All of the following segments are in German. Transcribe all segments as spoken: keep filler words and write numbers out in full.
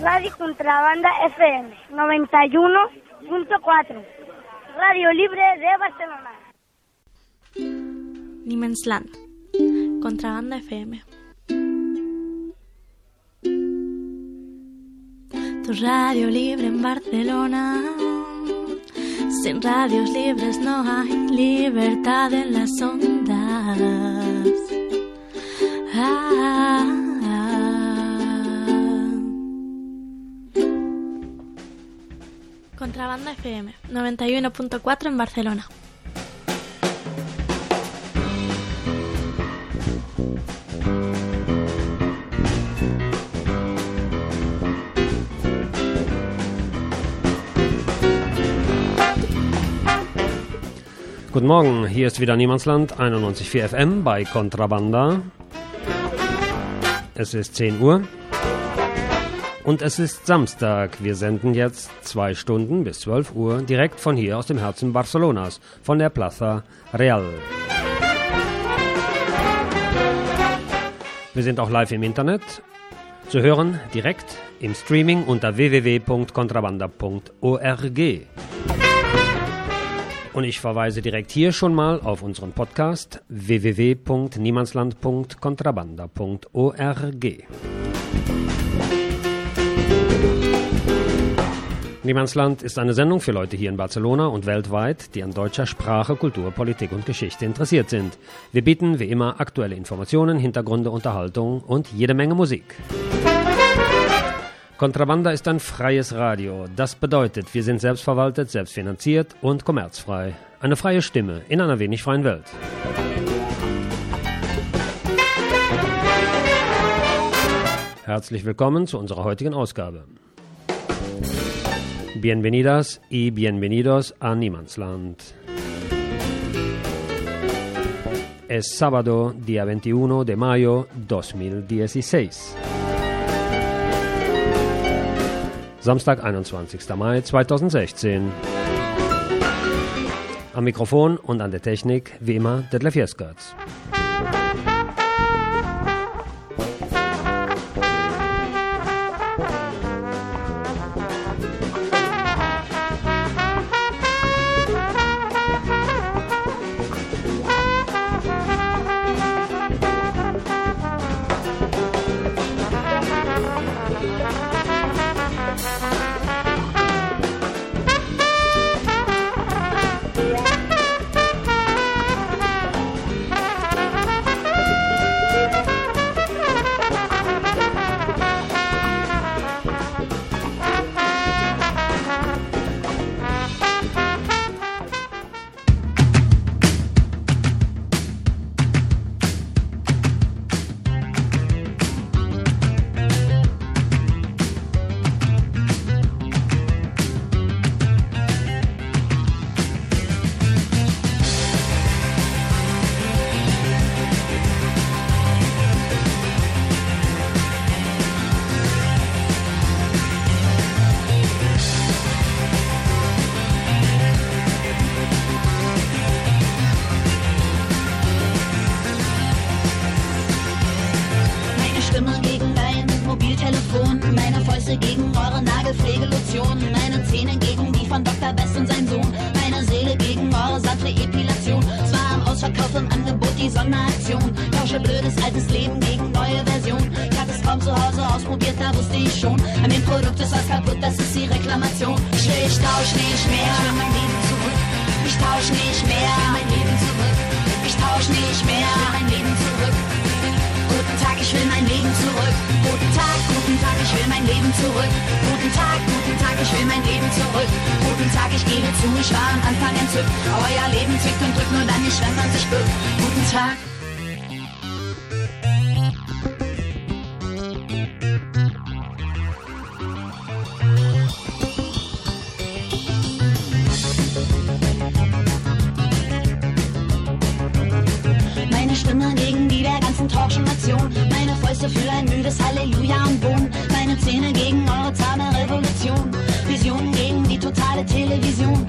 Radio Contrabanda F M noventa y uno punto cuatro. Radio Libre de Barcelona. Niemandsland. Contrabanda F M. Tu radio libre en Barcelona. Sin radios libres no hay libertad en las ondas. Ah, ah. Contrabanda F M noventa y uno punto cuatro en Barcelona. Guten Morgen, hier ist wieder Niemandsland, einundneunzig Komma vier F M bei Contrabanda. Es ist zehn Uhr und es ist Samstag. Wir senden jetzt zwei Stunden bis zwölf Uhr direkt von hier aus dem Herzen Barcelonas, von der Plaza Real. Wir sind auch live im Internet, zu hören direkt im Streaming unter w w w punkt contrabanda punkt org. Und ich verweise direkt hier schon mal auf unseren Podcast w w w punkt niemandsland punkt contrabanda punkt org. Niemandsland ist eine Sendung für Leute hier in Barcelona und weltweit, die an deutscher Sprache, Kultur, Politik und Geschichte interessiert sind. Wir bieten wie immer aktuelle Informationen, Hintergründe, Unterhaltung und jede Menge Musik. Contrabanda ist ein freies Radio. Das bedeutet, wir sind selbstverwaltet, selbstfinanziert und kommerzfrei. Eine freie Stimme in einer wenig freien Welt. Herzlich willkommen zu unserer heutigen Ausgabe. Bienvenidas y bienvenidos a Niemandsland. Es sábado, día veintiuno de mayo dos mil dieciséis. Samstag, einundzwanzigster Mai zweitausendsechzehn. Am Mikrofon und an der Technik, wie immer, Detlef Jeskertz.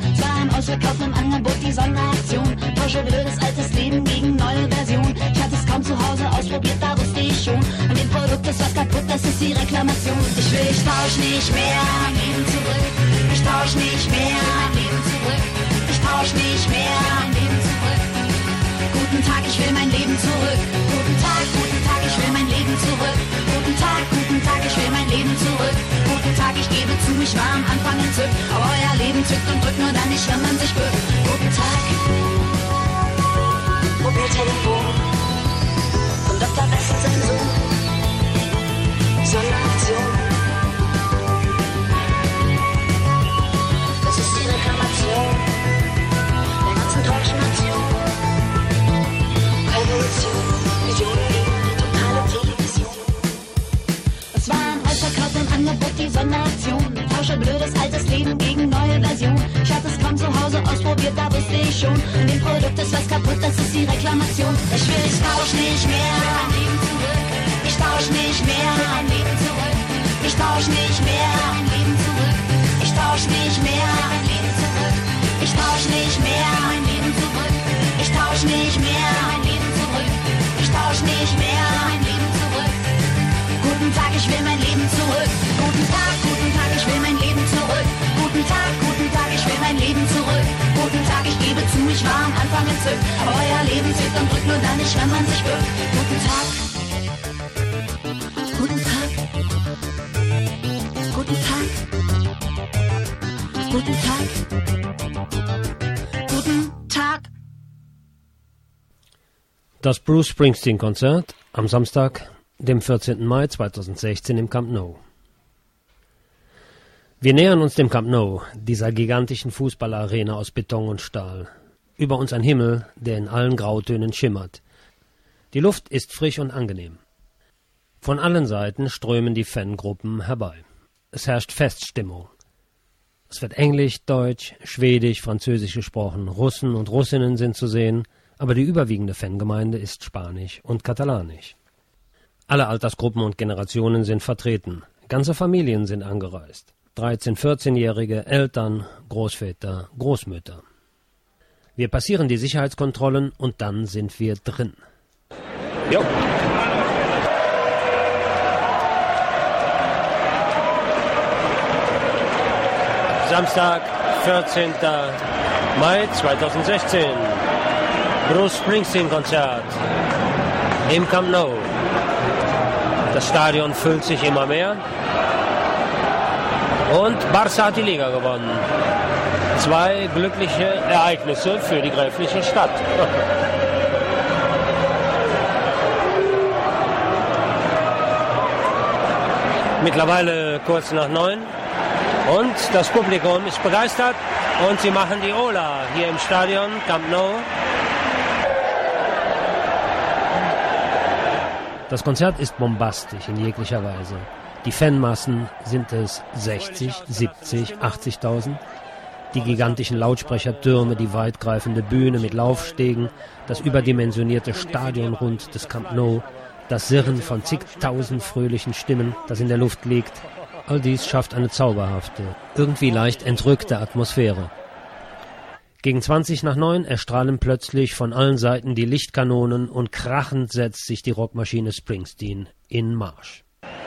Ausverkauf im Angebot, die Sonderaktion. Tausche blödes altes Leben gegen neue Version. Ich hatte es kaum zu Hause ausprobiert, da wusste ich schon. An dem Produkt ist was kaputt, das ist die Reklamation. Ich will, ich tausch nicht mehr mein Leben zurück. Ich tausch nicht mehr mein Leben zurück. Ich tausch nicht mehr mein Leben zurück. Guten Tag, ich will mein Leben zurück. Guten Tag, guten Tag, ich will mein Leben zurück. Guten Tag, guten Tag, ich will mein Leben zurück. Guten Tag, ich gebe zu, ich war am Anfang entzückt. Aber euer Leben zückt und drückt nur dann nicht, wenn man sich bückt. Guten Tag, Mobiltelefon von Doktor Wessel sein Sohn. Sonderaktion. Das ist die Reklamation der ganzen deutschen Nation. Revolution, Visionen, die totale Television. Es war ein Ausverkauf im Angebot, die Sonderaktion. Tausche blödes altes Leben gegen neue Version. Ich hatte es kaum zu Hause ausprobiert, da wusste ich schon. An dem Produkt ist was kaputt, das ist die Reklamation. Ich will, ich tausch nicht mehr mein Leben zurück. Ich tausch nicht mehr mein Leben zurück. Ich tausch nicht mehr mein Leben zurück. Ich tausch nicht mehr mein Leben zurück. Ich tausch nicht mehr mein Leben zurück. Ich tausch nicht mehr mein Leben zurück. Ich tausch nicht mehr mein Leben zurück. Guten Tag, ich will mein Leben zurück. Guten Tag, guten Tag, ich will mein Leben zurück. Guten Tag, guten Tag, ich will mein Leben zurück. Guten Tag, ich gebe zu, ich war am Anfang entzückt. Aber euer Leben zückt und drückt nur dann nicht, wenn man sich bückt. Guten Tag. Guten Tag. Guten Tag. Guten Tag. Guten Tag. Das Bruce Springsteen-Konzert am Samstag, dem vierzehnten Mai zweitausendsechzehn im Camp Nou. Wir nähern uns dem Camp Nou, dieser gigantischen Fußballarena aus Beton und Stahl. Über uns ein Himmel, der in allen Grautönen schimmert. Die Luft ist frisch und angenehm. Von allen Seiten strömen die Fangruppen herbei. Es herrscht Feststimmung. Es wird Englisch, Deutsch, Schwedisch, Französisch gesprochen, Russen und Russinnen sind zu sehen, aber die überwiegende Fangemeinde ist Spanisch und Katalanisch. Alle Altersgruppen und Generationen sind vertreten. Ganze Familien sind angereist. dreizehn-, vierzehnjährige, Eltern, Großväter, Großmütter. Wir passieren die Sicherheitskontrollen und dann sind wir drin. Jo. Samstag, vierzehnten Mai zweitausendsechzehn. Bruce Springsteen-Konzert im Camp Nou. Das Stadion füllt sich immer mehr. Und Barca hat die Liga gewonnen. Zwei glückliche Ereignisse für die gräfliche Stadt. Mittlerweile kurz nach neun. Und das Publikum ist begeistert. Und sie machen die Ola hier im Stadion Camp Nou. Das Konzert ist bombastisch in jeglicher Weise. Die Fanmassen sind es sechzig, siebzig, achtzigtausend. Die gigantischen Lautsprechertürme, die weitgreifende Bühne mit Laufstegen, das überdimensionierte Stadionrund des Camp Nou, das Sirren von zigtausend fröhlichen Stimmen, das in der Luft liegt. All dies schafft eine zauberhafte, irgendwie leicht entrückte Atmosphäre. Gegen zwanzig nach neun erstrahlen plötzlich von allen Seiten die Lichtkanonen und krachend setzt sich die Rockmaschine Springsteen in Marsch.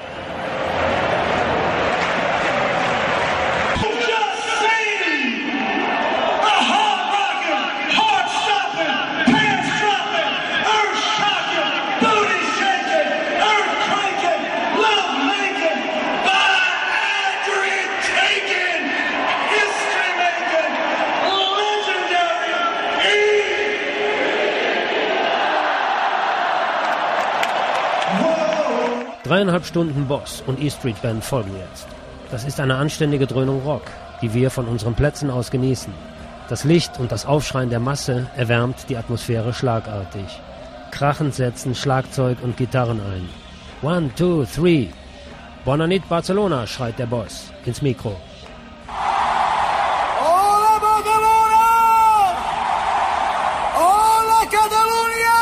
Dreieinhalb Stunden Boss und E-Street Band folgen jetzt. Das ist eine anständige Dröhnung Rock, die wir von unseren Plätzen aus genießen. Das Licht und das Aufschreien der Masse erwärmt die Atmosphäre schlagartig. Krachend setzen Schlagzeug und Gitarren ein. One, two, three. Bona nit Barcelona, schreit der Boss ins Mikro. Hola Barcelona! Hola Catalunya!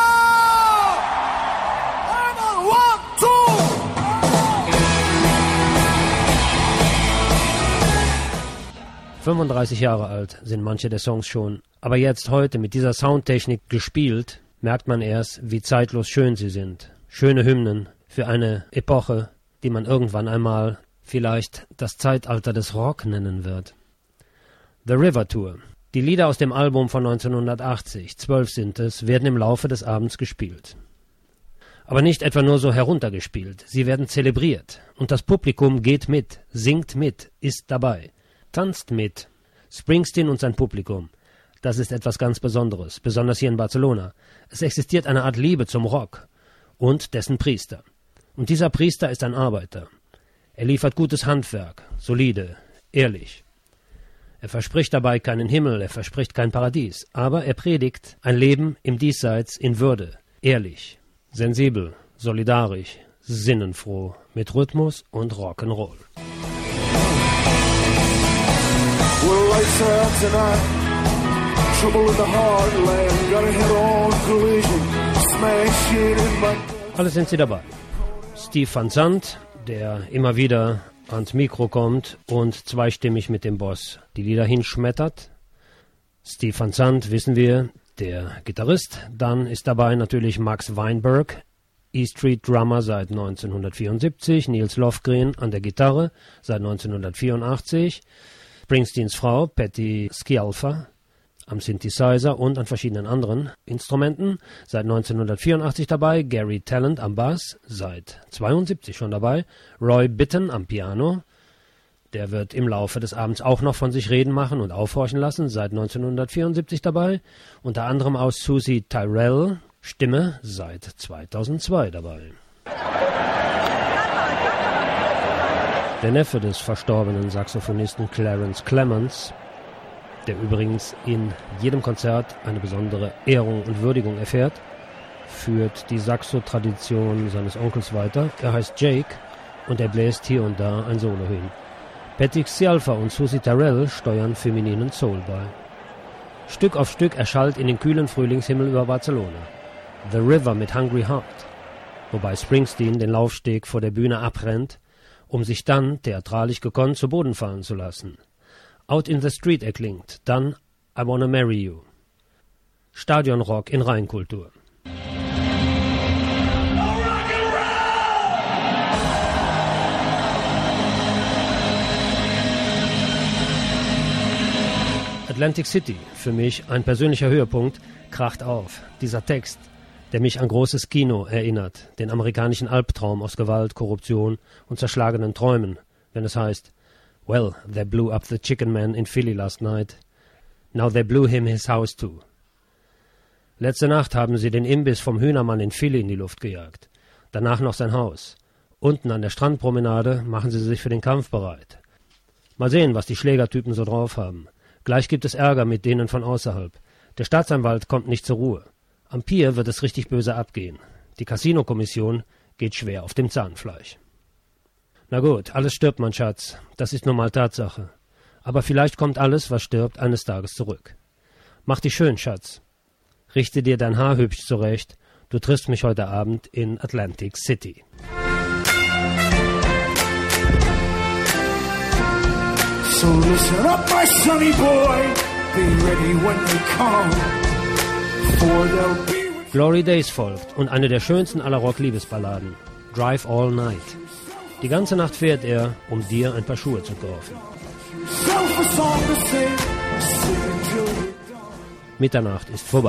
One, two! fünfunddreißig Jahre alt sind manche der Songs schon, aber jetzt heute mit dieser Soundtechnik gespielt, merkt man erst, wie zeitlos schön sie sind. Schöne Hymnen für eine Epoche, die man irgendwann einmal vielleicht das Zeitalter des Rock nennen wird. The River Tour. Die Lieder aus dem Album von neunzehnhundertachtzig, zwölf sind es, werden im Laufe des Abends gespielt. Aber nicht etwa nur so heruntergespielt, sie werden zelebriert. Und das Publikum geht mit, singt mit, ist dabei, tanzt mit. Springsteen und sein Publikum, das ist etwas ganz Besonderes, besonders hier in Barcelona. Es existiert eine Art Liebe zum Rock und dessen Priester. Und dieser Priester ist ein Arbeiter. Er liefert gutes Handwerk, solide, ehrlich. Er verspricht dabei keinen Himmel, er verspricht kein Paradies, aber er predigt ein Leben im Diesseits in Würde, ehrlich, sensibel, solidarisch, sinnenfroh, mit Rhythmus und Rock'n'Roll. Well, lights out tonight. Trouble in the heartland. Got a head-on collision. Smash it in my... Alle sind sie dabei. Steve Van Zandt, der immer wieder ans Mikro kommt und zweistimmig mit dem Boss die Lieder hinschmettert. Steve Van Zandt, wissen wir, der Gitarrist. Dann ist dabei natürlich Max Weinberg, E-Street Drummer seit neunzehnhundertvierundsiebzig, Nils Lofgren an der Gitarre seit neunzehnhundertvierundachtzig, Springsteens Frau Patty Scialfa am Synthesizer und an verschiedenen anderen Instrumenten, seit neunzehnhundertvierundachtzig dabei, Gary Talent am Bass, seit zweiundsiebzig schon dabei, Roy Bittan am Piano, der wird im Laufe des Abends auch noch von sich reden machen und aufhorchen lassen, seit neunzehnhundertvierundsiebzig dabei, unter anderem aus Susie Tyrell, Stimme, seit zweitausendzwei dabei. Der Neffe des verstorbenen Saxophonisten Clarence Clemons, der übrigens in jedem Konzert eine besondere Ehrung und Würdigung erfährt, führt die Saxo-Tradition seines Onkels weiter. Er heißt Jake und er bläst hier und da ein Solo hin. Patty Scialfa und Susie Tyrell steuern femininen Soul bei. Stück auf Stück erschallt in den kühlen Frühlingshimmel über Barcelona The River mit Hungry Heart, wobei Springsteen den Laufsteg vor der Bühne abrennt, um sich dann, theatralisch gekonnt, zu Boden fallen zu lassen. Out in the Street erklingt, dann I Wanna Marry You. Stadionrock in Reinkultur. Atlantic City, für mich ein persönlicher Höhepunkt, kracht auf. Dieser Text, der mich an großes Kino erinnert, den amerikanischen Albtraum aus Gewalt, Korruption und zerschlagenen Träumen, wenn es heißt, well, they blew up the chicken man in Philly last night. Now they blew him his house too. Letzte Nacht haben sie den Imbiss vom Hühnermann in Philly in die Luft gejagt. Danach noch sein Haus. Unten an der Strandpromenade machen sie sich für den Kampf bereit. Mal sehen, was die Schlägertypen so drauf haben. Gleich gibt es Ärger mit denen von außerhalb. Der Staatsanwalt kommt nicht zur Ruhe. Am Pier wird es richtig böse abgehen. Die Casino-Kommission geht schwer auf dem Zahnfleisch. Na gut, alles stirbt, mein Schatz. Das ist nun mal Tatsache. Aber vielleicht kommt alles, was stirbt, eines Tages zurück. Mach dich schön, Schatz. Richte dir dein Haar hübsch zurecht. Du triffst mich heute Abend in Atlantic City. So listen up, my sonny boy. Be ready when they come. For they'll be... Glory Days folgt und eine der schönsten aller Rock-Liebesballaden, Drive All Night. Die ganze Nacht fährt er, um dir ein paar Schuhe zu kaufen. Mitternacht ist vorbei.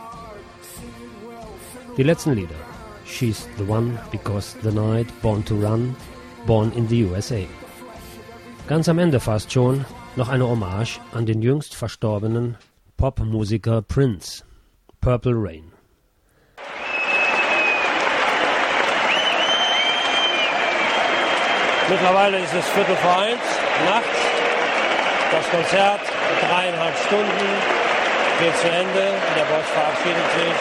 Die letzten Lieder. She's the one because the night, Born to Run, Born in the U S A. Ganz am Ende fast schon noch eine Hommage an den jüngst verstorbenen Popmusiker Prince, Purple Rain. Mittlerweile ist es Viertel vor eins, nachts. Das Konzert, dreieinhalb Stunden, geht zu Ende. Der Boss verabschiedet sich.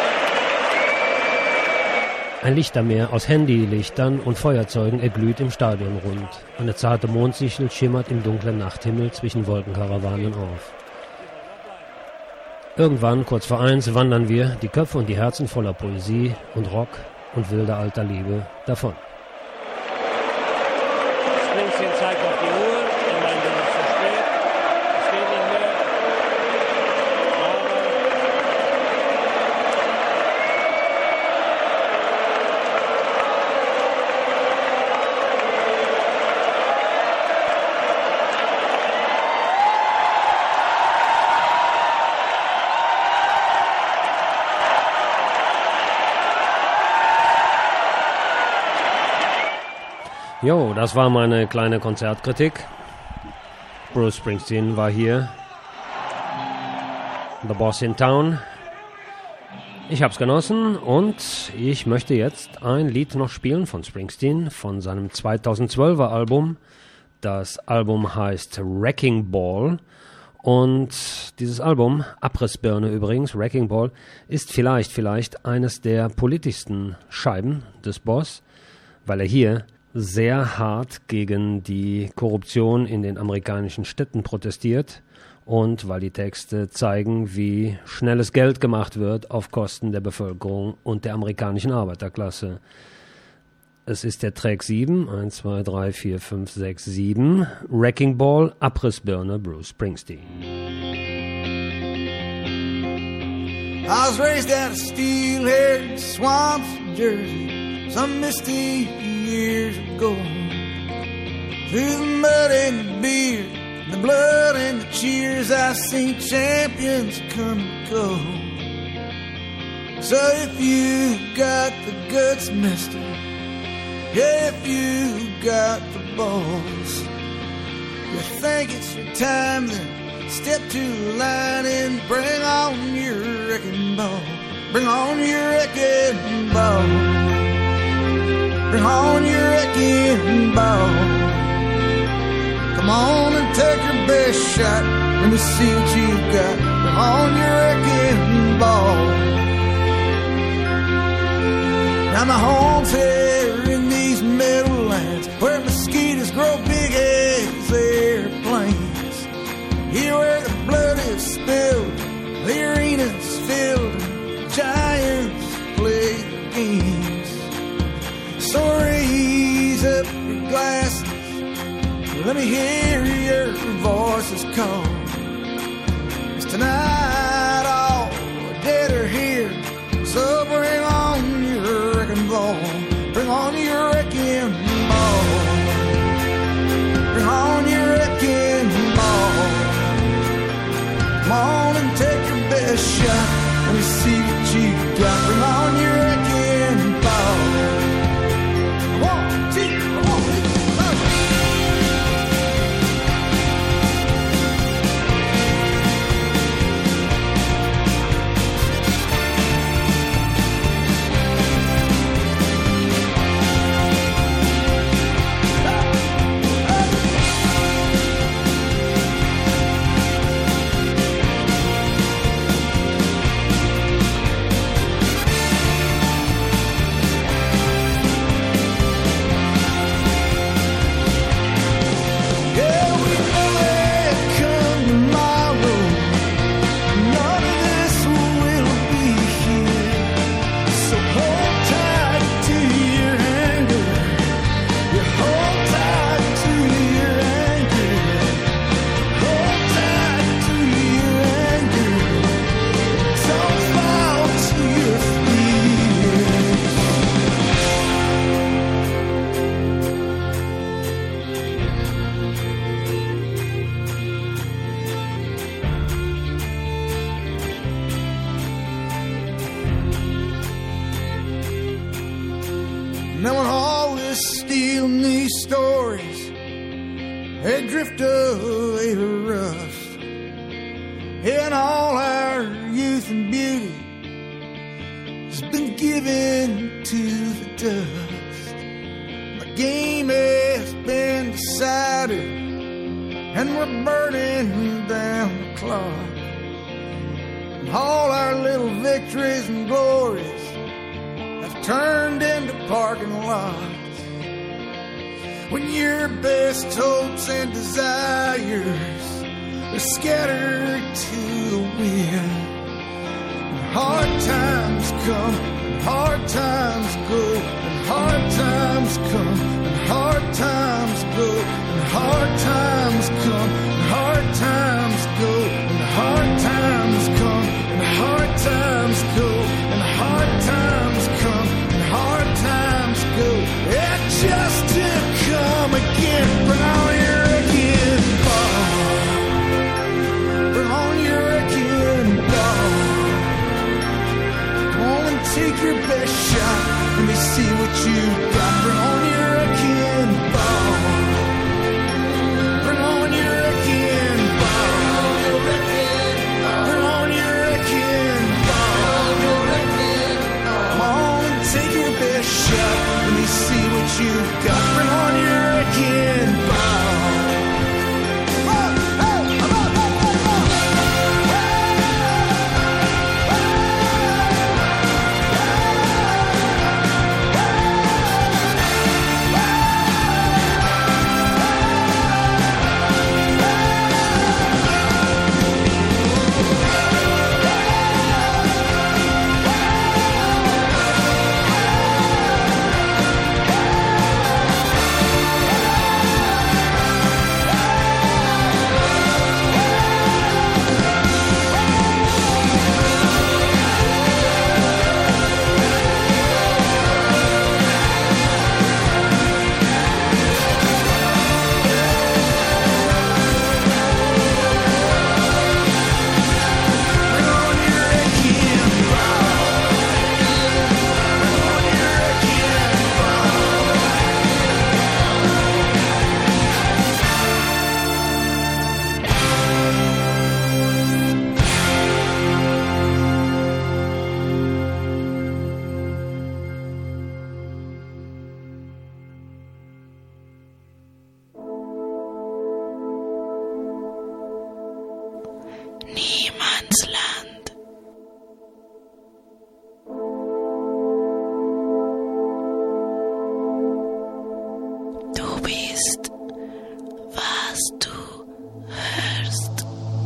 Ein Lichtermeer aus Handylichtern und Feuerzeugen erglüht im Stadion rund. Eine zarte Mondsichel schimmert im dunklen Nachthimmel zwischen Wolkenkarawanen auf. Irgendwann, kurz vor eins, wandern wir, die Köpfe und die Herzen voller Poesie und Rock und wilder alter Liebe, davon. Springsteen zeigt auf die Uhr, immerhin bin ich zu spät, es geht nicht mehr, aber Jo, das war meine kleine Konzertkritik. Bruce Springsteen war hier. The Boss in Town. Ich hab's genossen und ich möchte jetzt ein Lied noch spielen von Springsteen, von seinem zweitausendzwölfer Album. Das Album heißt Wrecking Ball. Und dieses Album, Abrissbirne übrigens, Wrecking Ball, ist vielleicht, vielleicht eines der politischsten Scheiben des Boss, weil er hier sehr hart gegen die Korruption in den amerikanischen Städten protestiert und weil die Texte zeigen, wie schnelles Geld gemacht wird auf Kosten der Bevölkerung und der amerikanischen Arbeiterklasse. Es ist der Track sieben, eins, zwei, drei, vier, fünf, sechs, sieben, Wrecking Ball, Abrissbirne, Bruce Springsteen. I was raised out of steel-haired swamps of Jersey some misty years ago. Through the mud and the beer, the blood and the cheers, I've seen champions come and go. So if you got the guts, mister, if you got the balls, you think it's your time, then step to the line and bring on your wrecking ball. Bring on your wrecking ball. Bring on your wrecking ball. Come on and take your best shot. Let me see what you got. Bring on your wrecking ball. Now my home's here in these meadowlands where mosquitoes grow big as airplanes. Here where the blood is spilled, the arena's filled, and giants play games. So raise up your glasses, let me hear your voices call. 'Cause tonight all the dead are here, so bring on your wrecking ball. Bring on your wrecking ball. Bring on your wrecking ball. Come on and take your best shot. Let me see what you got. Bring on your wrecking ball. One, two, one, two, and then when all this steel and these stories, they drift away to rust, and all our youth and beauty has been given to the dust. The game has been decided, and we're burning down the clock, and all our little victories and glories turned into parking lots. When your best hopes and desires are scattered to the wind, and hard times come, and hard times go, and hard times come, and hard times go, and hard times come, and hard times go, and hard times come, and hard times go, and hard times come, and hard times go. Yeah, just to come again. Bring on your wrecking ball. Bring on your wrecking ball. Come on and take your best shot. Let me see what you got. Bring on your wrecking ball. Niemandsland. Du bist, was du hörst.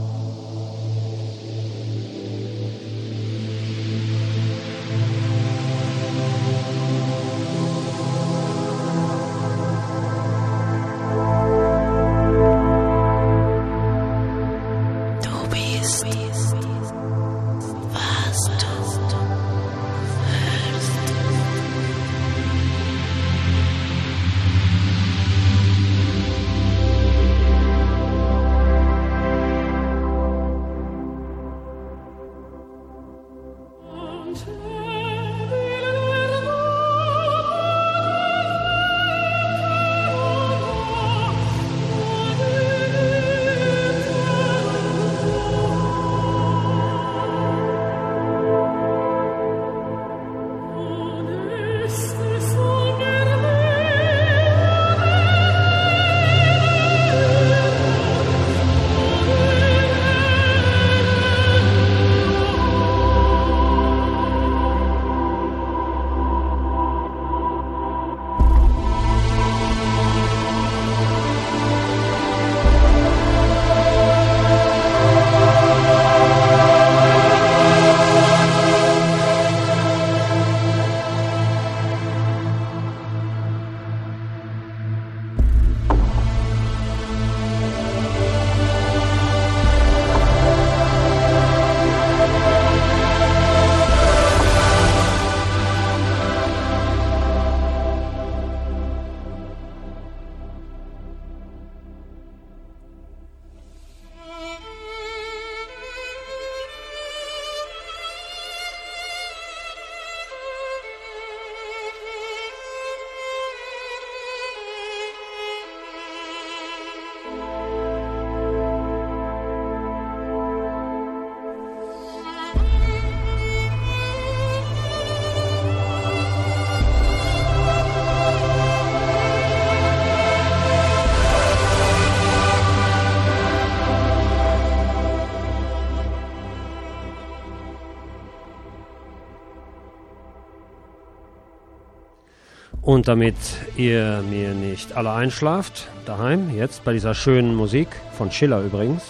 Und damit ihr mir nicht alle einschlaft, daheim, jetzt bei dieser schönen Musik, von Schiller übrigens,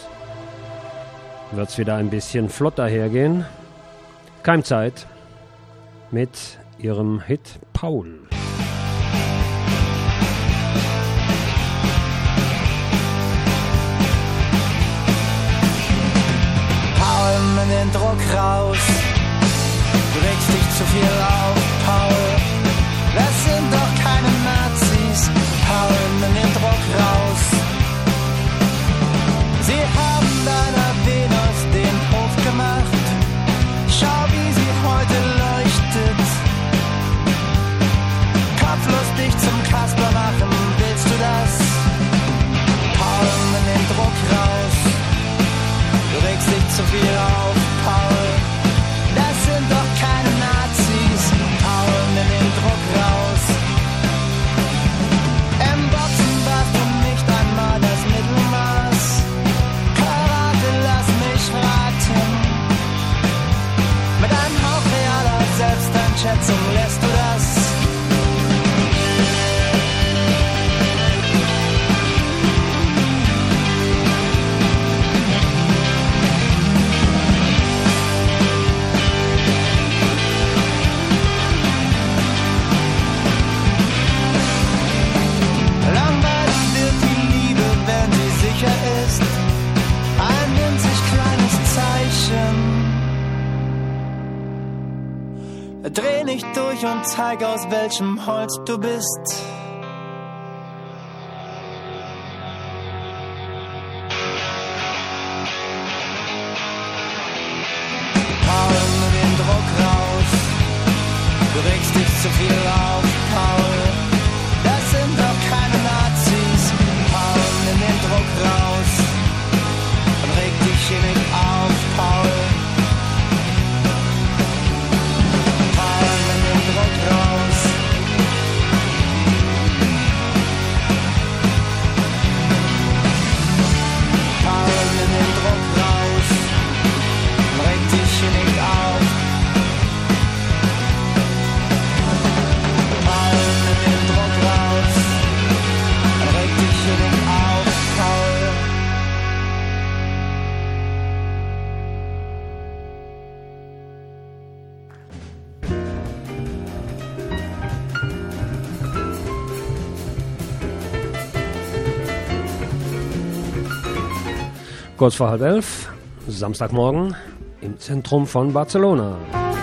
wird es wieder ein bisschen flotter hergehen. Keimzeit mit ihrem Hit Paul. Paul, nimm den Druck raus, du regst dich zu viel auf, Paul. Das sind doch keine Nazis, Paul, nimm den Druck raus. Sie haben deiner Venus den Hof gemacht, schau wie sie heute leuchtet. Kopflos dich zum Kasper machen, willst du das? Paul, nimm den Druck raus, du regst dich zu viel auf, Paul. Das sind doch keine Nazis, Paul, nimm den Druck raus. Im Boxen warst du nicht einmal das Mittelmaß. Karate, lass mich raten. Mit einem Hauch realer Selbsteinschätzung lässt du das. Ist ein winzig kleines Zeichen. Dreh nicht durch und zeig, aus welchem Holz du bist. Paul, nimm den Druck raus, du regst dich zu viel auf, Paul. Das sind doch keine Nazis, Paul, nimm den Druck raus und reg dich hier nicht auf, Paul. Paul, nimm den Druck raus. Paul, nimm den Druck raus. Kurz vor halb elf, Samstagmorgen im Zentrum von Barcelona.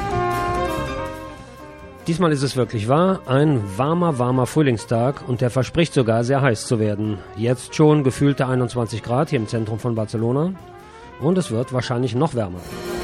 Diesmal ist es wirklich wahr, ein warmer, warmer Frühlingstag und der verspricht sogar sehr heiß zu werden. Jetzt schon gefühlte einundzwanzig Grad hier im Zentrum von Barcelona und es wird wahrscheinlich noch wärmer.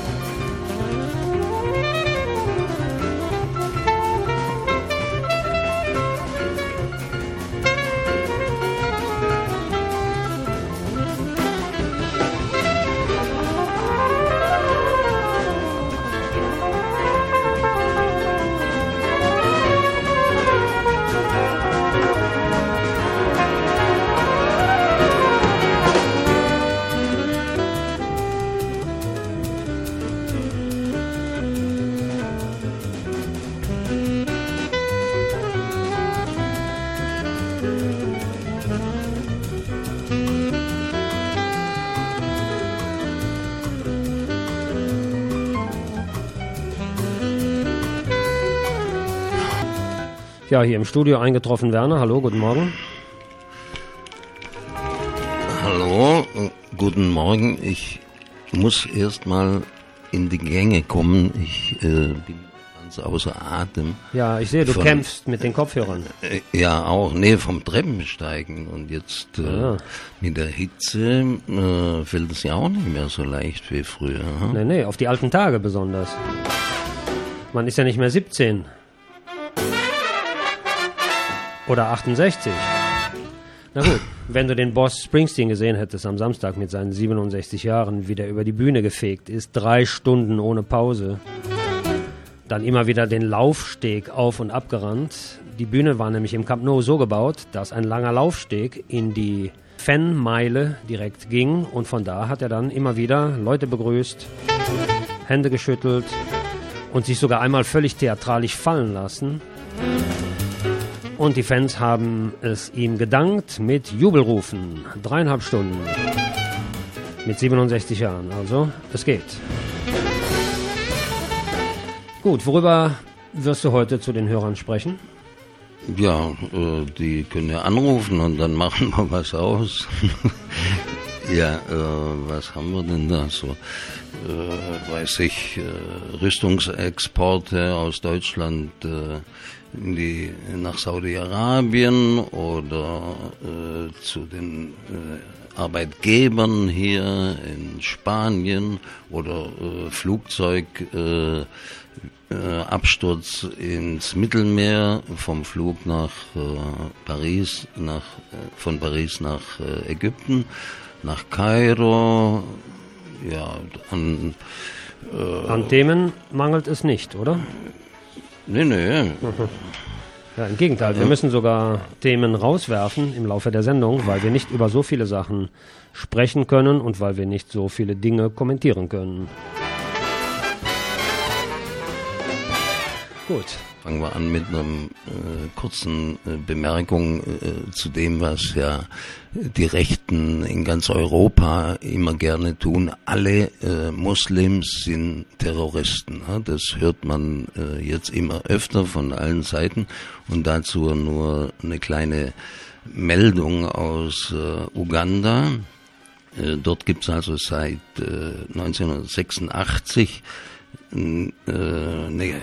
Ja, hier im Studio eingetroffen Werner. Hallo, guten Morgen. Hallo, guten Morgen. Ich muss erst mal in die Gänge kommen. Ich äh, bin ganz außer Atem. Ja, ich sehe, du von, kämpfst mit den Kopfhörern. Äh, ja, auch. Nee, vom Treppensteigen. Und jetzt äh, ja. mit der Hitze äh, fällt es ja auch nicht mehr so leicht wie früher. Hm? Nee, nee, auf die alten Tage besonders. Man ist ja nicht mehr siebzehn. Oder achtundsechzig. Na gut, wenn du den Boss Springsteen gesehen hättest am Samstag mit seinen siebenundsechzig Jahren, wie der über die Bühne gefegt ist, drei Stunden ohne Pause, dann immer wieder den Laufsteg auf und ab gerannt. Die Bühne war nämlich im Camp Nou so gebaut, dass ein langer Laufsteg in die Fanmeile direkt ging und von da hat er dann immer wieder Leute begrüßt, Hände geschüttelt und sich sogar einmal völlig theatralisch fallen lassen. Und die Fans haben es ihm gedankt mit Jubelrufen. Dreieinhalb Stunden. Mit siebenundsechzig Jahren. Also, es geht. Gut, worüber wirst du heute zu den Hörern sprechen? Ja, äh, die können ja anrufen und dann machen wir was aus. Ja, äh, was haben wir denn da so? Äh, weiß ich, äh, Rüstungsexporte aus Deutschland äh, in die, nach Saudi-Arabien oder äh, zu den äh, Arbeitgebern hier in Spanien oder äh, Flugzeug äh, äh, Absturz ins Mittelmeer vom Flug nach äh, Paris, nach, äh, von Paris nach äh, Ägypten, nach Kairo, ja, an, äh, an Themen mangelt es nicht, oder? Nee, nee. Ja, im Gegenteil, wir müssen sogar Themen rauswerfen im Laufe der Sendung, weil wir nicht über so viele Sachen sprechen können und weil wir nicht so viele Dinge kommentieren können. Gut. Fangen wir an mit einer äh, kurzen äh, Bemerkung äh, zu dem, was ja die Rechten in ganz Europa immer gerne tun. Alle äh, Moslems sind Terroristen. Ja? Das hört man äh, jetzt immer öfter von allen Seiten. Und dazu nur eine kleine Meldung aus äh, Uganda. Äh, dort gibt es also seit äh, neunzehnhundertsechsundachtzig eine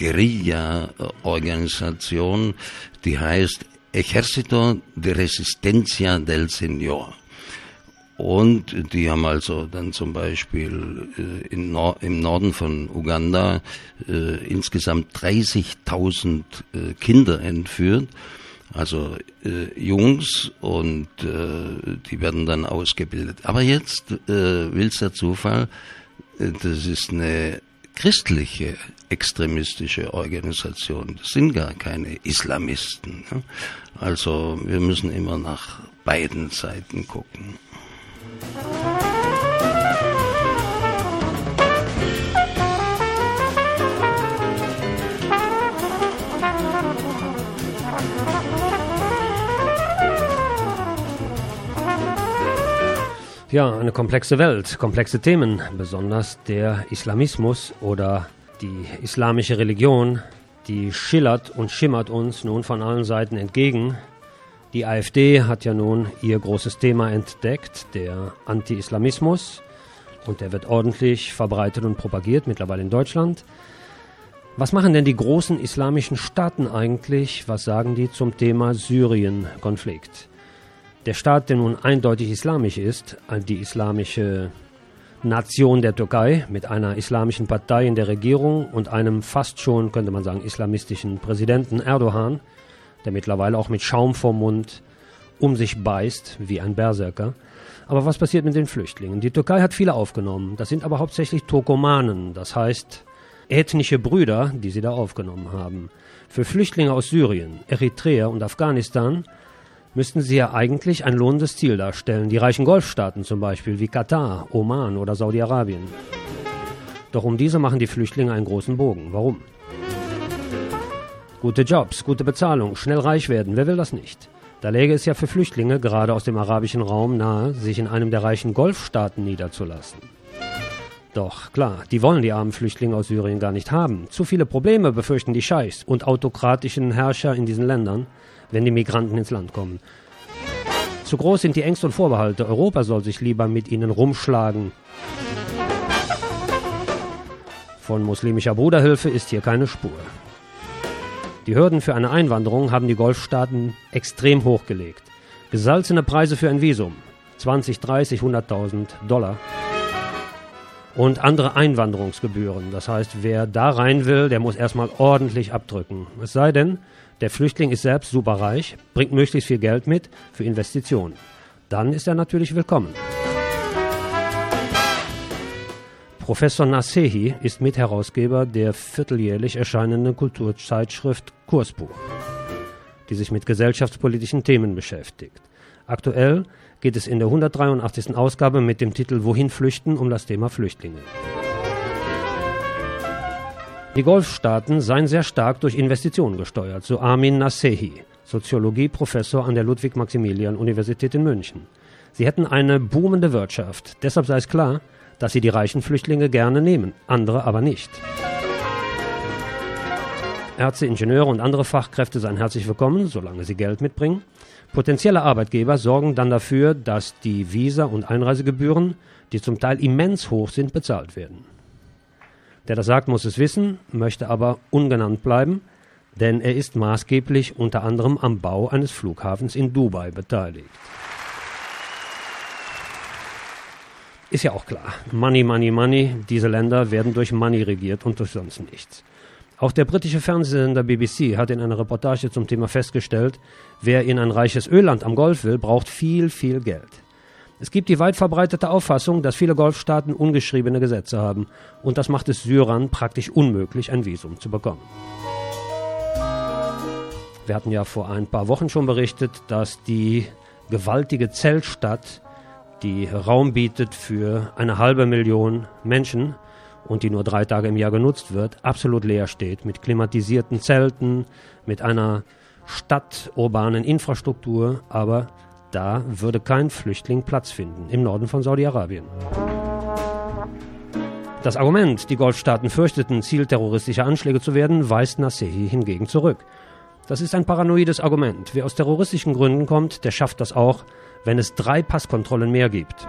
Guerilla-Organisation, die heißt Ejército de Resistencia del Señor. Und die haben also dann zum Beispiel äh, in Nor- im Norden von Uganda äh, insgesamt dreißigtausend äh, Kinder entführt, also äh, Jungs, und äh, die werden dann ausgebildet. Aber jetzt äh, will es der Zufall, äh, das ist eine christliche extremistische Organisation. Das sind gar keine Islamisten. Ne? Also wir müssen immer nach beiden Seiten gucken. Ja, eine komplexe Welt, komplexe Themen, besonders der Islamismus oder die islamische Religion, die schillert und schimmert uns nun von allen Seiten entgegen. Die AfD hat ja nun ihr großes Thema entdeckt, der Anti-Islamismus. Und der wird ordentlich verbreitet und propagiert, mittlerweile in Deutschland. Was machen denn die großen islamischen Staaten eigentlich? Was sagen die zum Thema Syrien-Konflikt? Der Staat, der nun eindeutig islamisch ist, die islamische Nation der Türkei mit einer islamischen Partei in der Regierung und einem fast schon, könnte man sagen, islamistischen Präsidenten Erdogan, der mittlerweile auch mit Schaum vorm Mund um sich beißt, wie ein Berserker. Aber was passiert mit den Flüchtlingen? Die Türkei hat viele aufgenommen. Das sind aber hauptsächlich Turkomanen, das heißt ethnische Brüder, die sie da aufgenommen haben. Für Flüchtlinge aus Syrien, Eritrea und Afghanistan müssten sie ja eigentlich ein lohnendes Ziel darstellen. Die reichen Golfstaaten zum Beispiel, wie Katar, Oman oder Saudi-Arabien. Doch um diese machen die Flüchtlinge einen großen Bogen. Warum? Gute Jobs, gute Bezahlung, schnell reich werden, wer will das nicht? Da läge es ja für Flüchtlinge, gerade aus dem arabischen Raum, nahe, sich in einem der reichen Golfstaaten niederzulassen. Doch klar, die wollen die armen Flüchtlinge aus Syrien gar nicht haben. Zu viele Probleme befürchten die Scheichs und autokratischen Herrscher in diesen Ländern, wenn die Migranten ins Land kommen. Zu groß sind die Ängste und Vorbehalte. Europa soll sich lieber mit ihnen rumschlagen. Von muslimischer Bruderhilfe ist hier keine Spur. Die Hürden für eine Einwanderung haben die Golfstaaten extrem hochgelegt. Gesalzene Preise für ein Visum, zwanzig, dreißig, hunderttausend Dollar. Und andere Einwanderungsgebühren. Das heißt, wer da rein will, der muss erstmal ordentlich abdrücken. Es sei denn, der Flüchtling ist selbst superreich, bringt möglichst viel Geld mit für Investitionen. Dann ist er natürlich willkommen. Professor Nasehi ist Mitherausgeber der vierteljährlich erscheinenden Kulturzeitschrift Kursbuch, die sich mit gesellschaftspolitischen Themen beschäftigt. Aktuell geht es in der hundertdreiundachtzigsten Ausgabe mit dem Titel Wohin flüchten um das Thema Flüchtlinge. Die Golfstaaten seien sehr stark durch Investitionen gesteuert, so Armin Nasehi, Soziologieprofessor an der Ludwig-Maximilian-Universität in München. Sie hätten eine boomende Wirtschaft, deshalb sei es klar, dass sie die reichen Flüchtlinge gerne nehmen, andere aber nicht. Ärzte, Ingenieure und andere Fachkräfte seien herzlich willkommen, solange sie Geld mitbringen. Potenzielle Arbeitgeber sorgen dann dafür, dass die Visa- und Einreisegebühren, die zum Teil immens hoch sind, bezahlt werden. Der das sagt, muss es wissen, möchte aber ungenannt bleiben, denn er ist maßgeblich unter anderem am Bau eines Flughafens in Dubai beteiligt. Ist ja auch klar, Money, Money, Money, diese Länder werden durch Money regiert und durch sonst nichts. Auch der britische Fernsehsender B B C hat in einer Reportage zum Thema festgestellt, wer in ein reiches Ölland am Golf will, braucht viel, viel Geld. Es gibt die weit verbreitete Auffassung, dass viele Golfstaaten ungeschriebene Gesetze haben und das macht es Syrern praktisch unmöglich, ein Visum zu bekommen. Wir hatten ja vor ein paar Wochen schon berichtet, dass die gewaltige Zeltstadt, die Raum bietet für eine halbe Million Menschen und die nur drei Tage im Jahr genutzt wird, absolut leer steht, mit klimatisierten Zelten, mit einer stadturbanen Infrastruktur, aber da würde kein Flüchtling Platz finden, im Norden von Saudi-Arabien. Das Argument, die Golfstaaten fürchteten, Ziel terroristischer Anschläge zu werden, weist Nasehi hingegen zurück. Das ist ein paranoides Argument. Wer aus terroristischen Gründen kommt, der schafft das auch, wenn es drei Passkontrollen mehr gibt.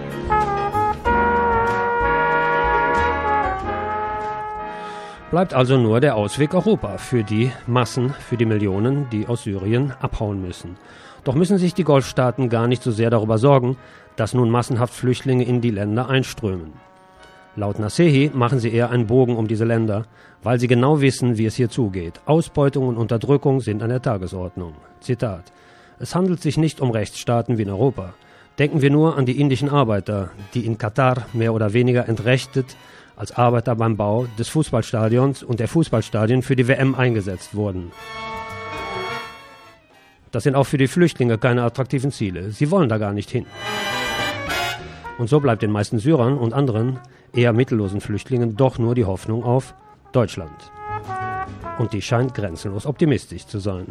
Bleibt also nur der Ausweg Europa für die Massen, für die Millionen, die aus Syrien abhauen müssen. Doch müssen sich die Golfstaaten gar nicht so sehr darüber sorgen, dass nun massenhaft Flüchtlinge in die Länder einströmen. Laut Nasehi machen sie eher einen Bogen um diese Länder, weil sie genau wissen, wie es hier zugeht. Ausbeutung und Unterdrückung sind an der Tagesordnung. Zitat: Es handelt sich nicht um Rechtsstaaten wie in Europa. Denken wir nur an die indischen Arbeiter, die in Katar mehr oder weniger entrechtet als Arbeiter beim Bau des Fußballstadions und der Fußballstadien für die W M eingesetzt wurden. Das sind auch für die Flüchtlinge keine attraktiven Ziele. Sie wollen da gar nicht hin. Und so bleibt den meisten Syrern und anderen eher mittellosen Flüchtlingen doch nur die Hoffnung auf Deutschland. Und die scheint grenzenlos optimistisch zu sein.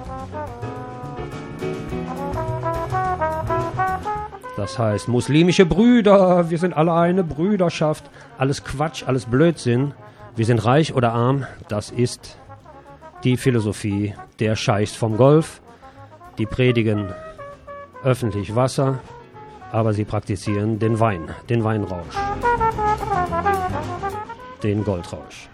Das heißt, muslimische Brüder, wir sind alle eine Brüderschaft. Alles Quatsch, alles Blödsinn. Wir sind reich oder arm, das ist die Philosophie der Scheichs vom Golf. die predigen öffentlich Wasser, aber sie praktizieren den Wein, den Weinrausch, den Goldrausch.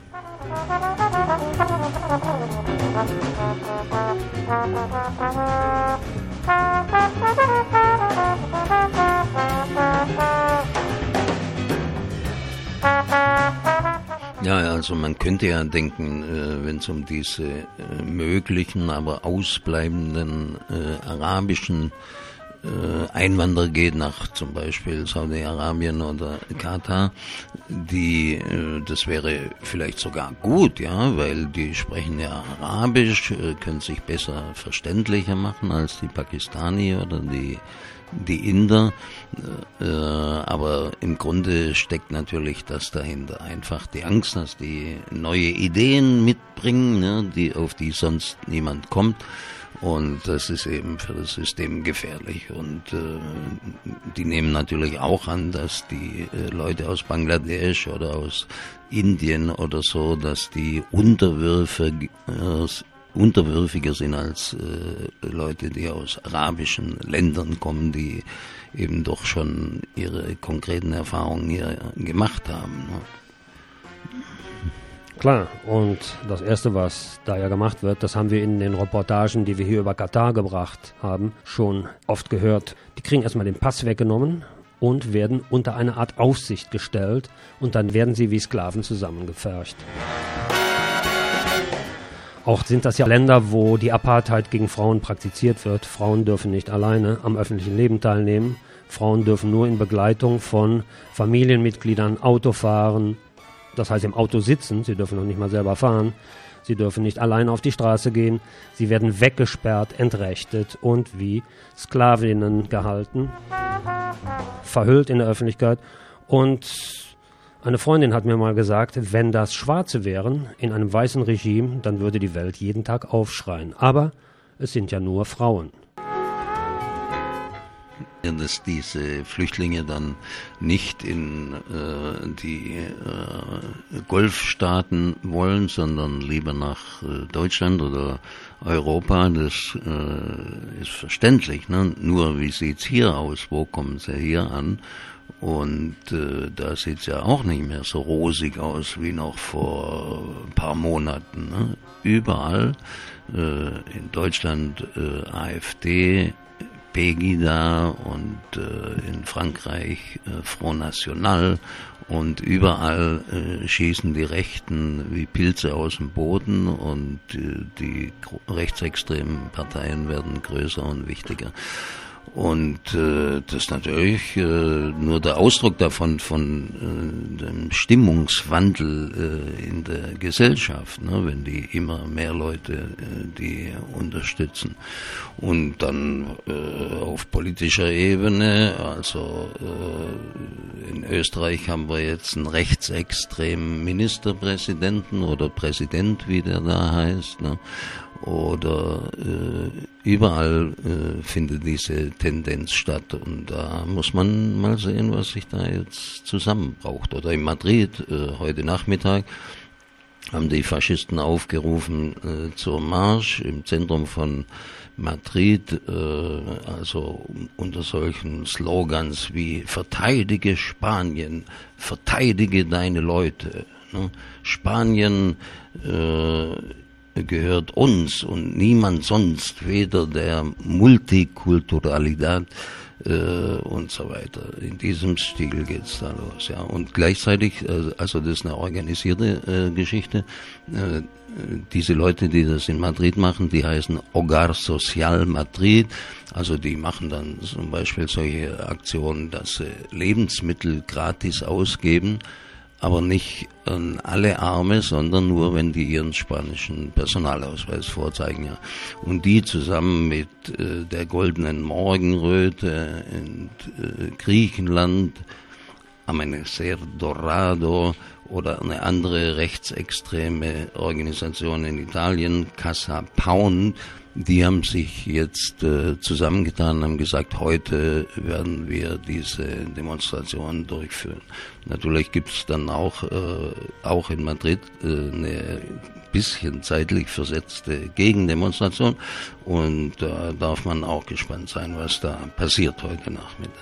Ja, also man könnte ja denken, äh, wenn es um diese äh, möglichen, aber ausbleibenden äh, arabischen äh, Einwanderer geht, nach zum Beispiel Saudi-Arabien oder Katar, die, äh, das wäre vielleicht sogar gut, ja, weil die sprechen ja Arabisch, äh, können sich besser verständlicher machen als die Pakistani oder die die Inder, äh, aber im Grunde steckt natürlich das dahinter. Einfach die Angst, dass die neue Ideen mitbringen, ne, die, auf die sonst niemand kommt. Und das ist eben für das System gefährlich. Und äh, die nehmen natürlich auch an, dass die äh, Leute aus Bangladesch oder aus Indien oder so, dass die Unterwürfe äh, unterwürfiger sind als äh, Leute, die aus arabischen Ländern kommen, die eben doch schon ihre konkreten Erfahrungen hier gemacht haben. Ne? Klar, und das Erste, was da ja gemacht wird, das haben wir in den Reportagen, die wir hier über Katar gebracht haben, schon oft gehört. Die kriegen erstmal den Pass weggenommen und werden unter eine Art Aufsicht gestellt und dann werden sie wie Sklaven zusammengepfercht. Auch sind das ja Länder, wo die Apartheid gegen Frauen praktiziert wird. Frauen dürfen nicht alleine am öffentlichen Leben teilnehmen. Frauen dürfen nur in Begleitung von Familienmitgliedern Auto fahren. Das heißt im Auto sitzen, sie dürfen noch nicht mal selber fahren. Sie dürfen nicht alleine auf die Straße gehen. Sie werden weggesperrt, entrechtet und wie Sklavinnen gehalten, verhüllt in der Öffentlichkeit. Und eine Freundin hat mir mal gesagt, wenn das Schwarze wären in einem weißen Regime, dann würde die Welt jeden Tag aufschreien. Aber es sind ja nur Frauen. Dass diese Flüchtlinge dann nicht in äh, die äh, Golfstaaten wollen, sondern lieber nach äh, Deutschland oder Europa, das äh, ist verständlich. Ne? Nur wie sieht's hier aus? Wo kommen sie hier an? Und äh, da sieht's ja auch nicht mehr so rosig aus wie noch vor ein paar Monaten. Ne? Überall äh, in Deutschland äh, AfD, Pegida und äh, in Frankreich äh, Front National und überall äh, schießen die Rechten wie Pilze aus dem Boden und äh, die rechtsextremen Parteien werden größer und wichtiger. Und äh, das ist natürlich äh, nur der Ausdruck davon, von äh, dem Stimmungswandel äh, in der Gesellschaft, ne, wenn die immer mehr Leute äh, die unterstützen. Und dann äh, auf politischer Ebene, also äh, in Österreich haben wir jetzt einen rechtsextremen Ministerpräsidenten oder Präsident, wie der da heißt, ne. Oder äh, überall äh, findet diese Tendenz statt und da muss man mal sehen, was sich da jetzt zusammenbraucht. Oder in Madrid äh, heute Nachmittag haben die Faschisten aufgerufen äh, zur Marsch im Zentrum von Madrid, äh, also unter solchen Slogans wie "Verteidige Spanien, verteidige deine Leute", ne? Spanien äh, gehört uns und niemand sonst, weder der Multikulturalität äh, und so weiter. In diesem Stil geht's da los, ja. Und gleichzeitig, äh, also das ist eine organisierte äh, Geschichte. Äh, diese Leute, die das in Madrid machen, die heißen Hogar Social Madrid. Also die machen dann zum Beispiel solche Aktionen, dass sie Lebensmittel gratis ausgeben, aber nicht an alle Arme, sondern nur, wenn die ihren spanischen Personalausweis vorzeigen. Ja. Und die zusammen mit äh, der Goldenen Morgenröte in äh, Griechenland, Amanecer Dorado oder eine andere rechtsextreme Organisation in Italien, Casa Pound, die haben sich jetzt äh, zusammengetan und haben gesagt, heute werden wir diese Demonstration durchführen. Natürlich gibt es dann auch, äh, auch in Madrid äh, eine bisschen zeitlich versetzte Gegendemonstration und da darf man auch gespannt sein, was da passiert heute Nachmittag.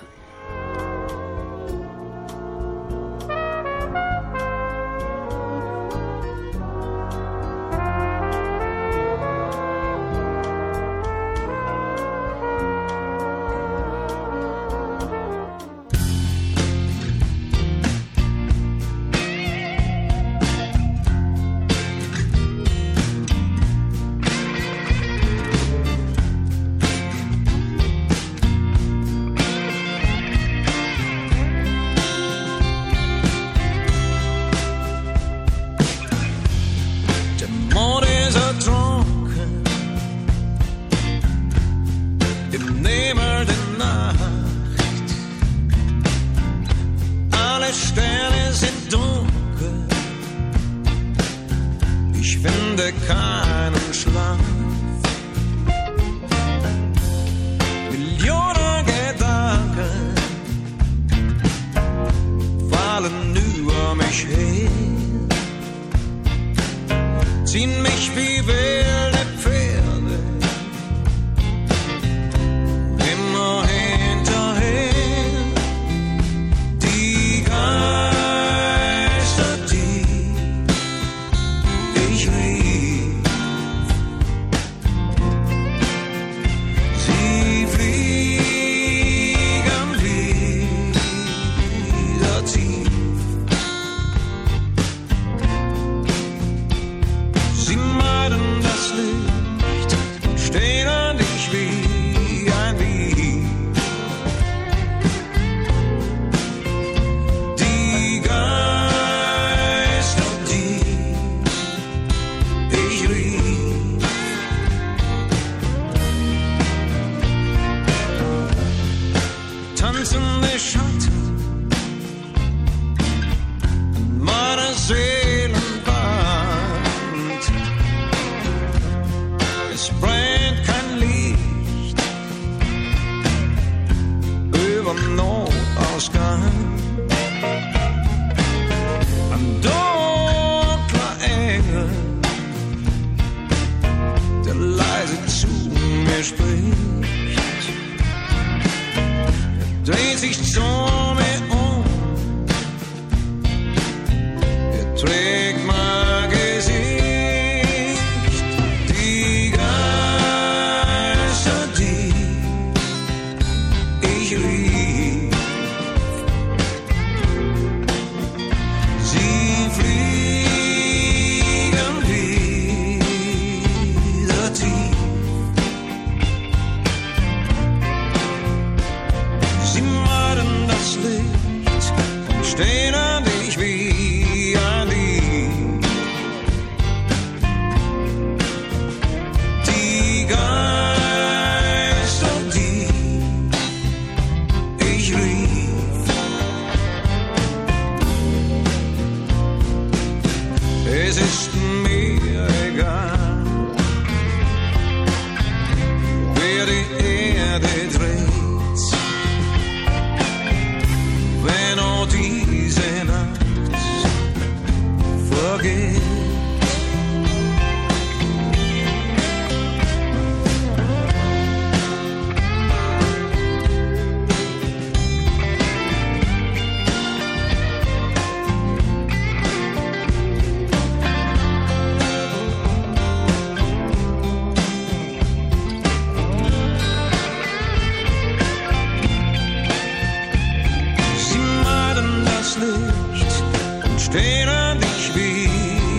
Stehen an dich wie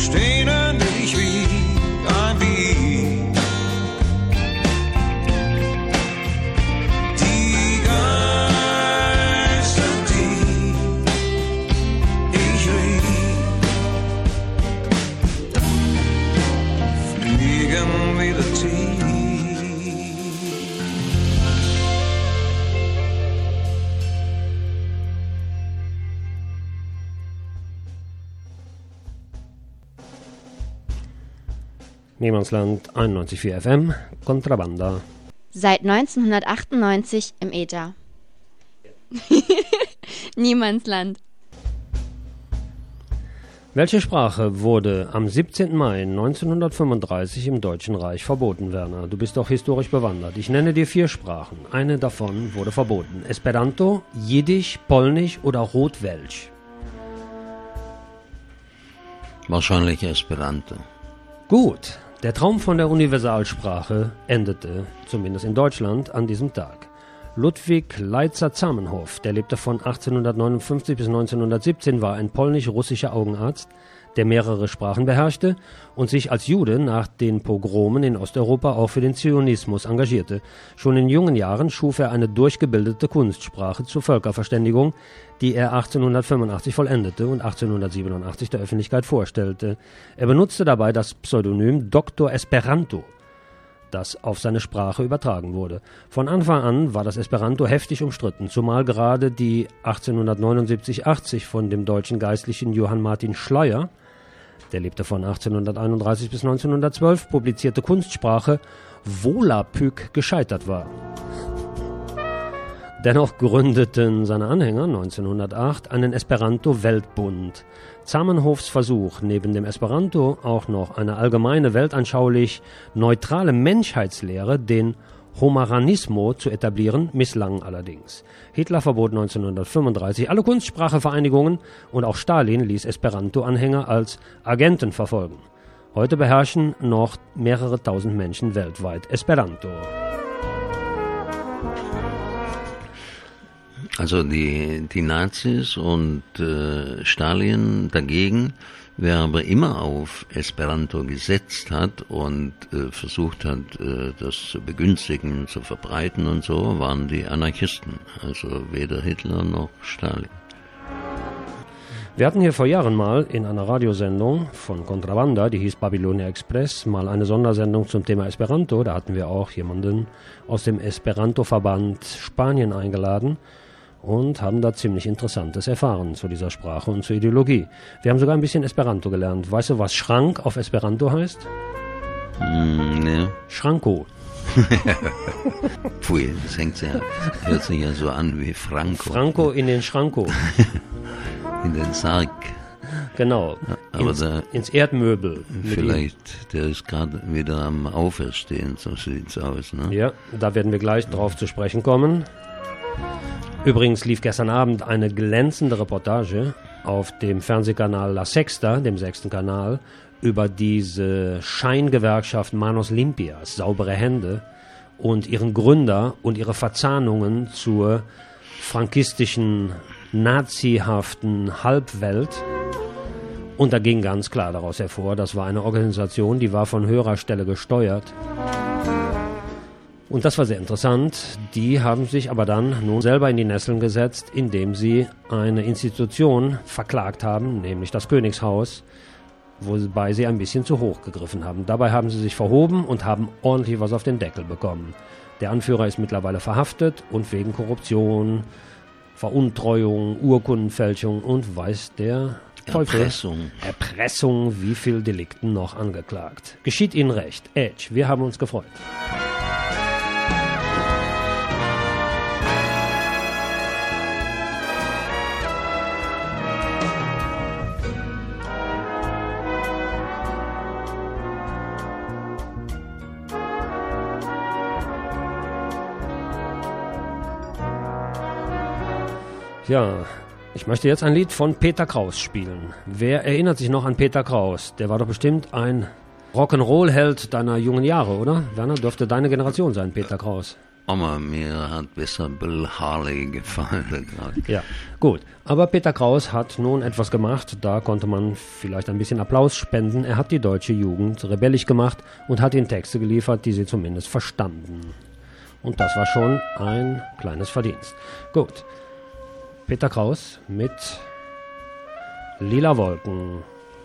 stehnen dich wie ein Wien. Die Geister, die ich rief, fliegen wieder tief. Niemandsland einundneunzig Komma vier F M, Kontrabanda. Seit neunzehnhundertachtundneunzig im Äther. Niemandsland. Welche Sprache wurde am siebzehnten Mai neunzehnhundertfünfunddreißig im Deutschen Reich verboten, Werner? Du bist doch historisch bewandert. Ich nenne dir vier Sprachen. Eine davon wurde verboten. Esperanto, Jiddisch, Polnisch oder Rotwelsch? Wahrscheinlich Esperanto. Gut. Der Traum von der Universalsprache endete, zumindest in Deutschland, an diesem Tag. Ludwig Leitzer-Zamenhof, der lebte von achtzehnhundertneunundfünfzig bis neunzehnhundertsiebzehn, war ein polnisch-russischer Augenarzt, der mehrere Sprachen beherrschte und sich als Jude nach den Pogromen in Osteuropa auch für den Zionismus engagierte. Schon in jungen Jahren schuf er eine durchgebildete Kunstsprache zur Völkerverständigung, die er achtzehnhundertfünfundachtzig vollendete und achtzehnhundertsiebenundachtzig der Öffentlichkeit vorstellte. Er benutzte dabei das Pseudonym Doktor Esperanto, das auf seine Sprache übertragen wurde. Von Anfang an war das Esperanto heftig umstritten, zumal gerade die achtzehnhundertneunundsiebzig achtzig von dem deutschen Geistlichen Johann Martin Schleyer, der lebte von achtzehnhunderteinunddreißig bis neunzehnhundertzwölf, publizierte Kunstsprache Volapük gescheitert war. Dennoch gründeten seine Anhänger neunzehnhundertacht einen Esperanto-Weltbund. Zamenhofs Versuch, neben dem Esperanto auch noch eine allgemeine weltanschaulich neutrale Menschheitslehre, den Homaranismo, zu etablieren, misslang allerdings. Hitler verbot neunzehnhundertfünfunddreißig alle Kunstsprachevereinigungen und auch Stalin ließ Esperanto-Anhänger als Agenten verfolgen. Heute beherrschen noch mehrere tausend Menschen weltweit Esperanto. Also die, die Nazis und äh, Stalin dagegen, wer aber immer auf Esperanto gesetzt hat und äh, versucht hat, äh, das zu begünstigen, zu verbreiten und so, waren die Anarchisten. Also weder Hitler noch Stalin. Wir hatten hier vor Jahren mal in einer Radiosendung von Kontrabanda, die hieß Babylonia Express, mal eine Sondersendung zum Thema Esperanto. Da hatten wir auch jemanden aus dem Esperanto-Verband Spanien eingeladen und haben da ziemlich Interessantes erfahren zu dieser Sprache und zur Ideologie. Wir haben sogar ein bisschen Esperanto gelernt. Weißt du, was Schrank auf Esperanto heißt? Mm, ne. Schranko. Pfui, das hängt sehr, hört sich ja so an wie Franco. Franco in den Schranko. In den Sarg. Genau, aber ins, da, ins Erdmöbel. Vielleicht, der ist gerade wieder am Auferstehen, so sieht's aus, ne? Ja, da werden wir gleich drauf zu sprechen kommen. Übrigens lief gestern Abend eine glänzende Reportage auf dem Fernsehkanal La Sexta, dem sechsten Kanal, über diese Scheingewerkschaft Manos Limpias, saubere Hände, und ihren Gründer und ihre Verzahnungen zur frankistischen, nazihaften Halbwelt. Und da ging ganz klar daraus hervor, das war eine Organisation, die war von höherer Stelle gesteuert. Und das war sehr interessant. Die haben sich aber dann nun selber in die Nesseln gesetzt, indem sie eine Institution verklagt haben, nämlich das Königshaus, wobei sie ein bisschen zu hoch gegriffen haben. Dabei haben sie sich verhoben und haben ordentlich was auf den Deckel bekommen. Der Anführer ist mittlerweile verhaftet und wegen Korruption, Veruntreuung, Urkundenfälschung und weiß der Teufel, Erpressung. Erpressung, wie viel Delikten noch angeklagt. Geschieht Ihnen recht. Edge, wir haben uns gefreut. Ja, ich möchte jetzt ein Lied von Peter Kraus spielen. Wer erinnert sich noch an Peter Kraus? Der war doch bestimmt ein Rock'n'Roll-Held deiner jungen Jahre, oder? Werner, dürfte deine Generation sein, Peter Kraus. Aber mir hat besser Bill Haley gefallen gerade. Ja, gut. Aber Peter Kraus hat nun etwas gemacht, da konnte man vielleicht ein bisschen Applaus spenden. Er hat die deutsche Jugend rebellisch gemacht und hat ihnen Texte geliefert, die sie zumindest verstanden. Und das war schon ein kleines Verdienst. Gut. Peter Kraus mit Lila Wolken.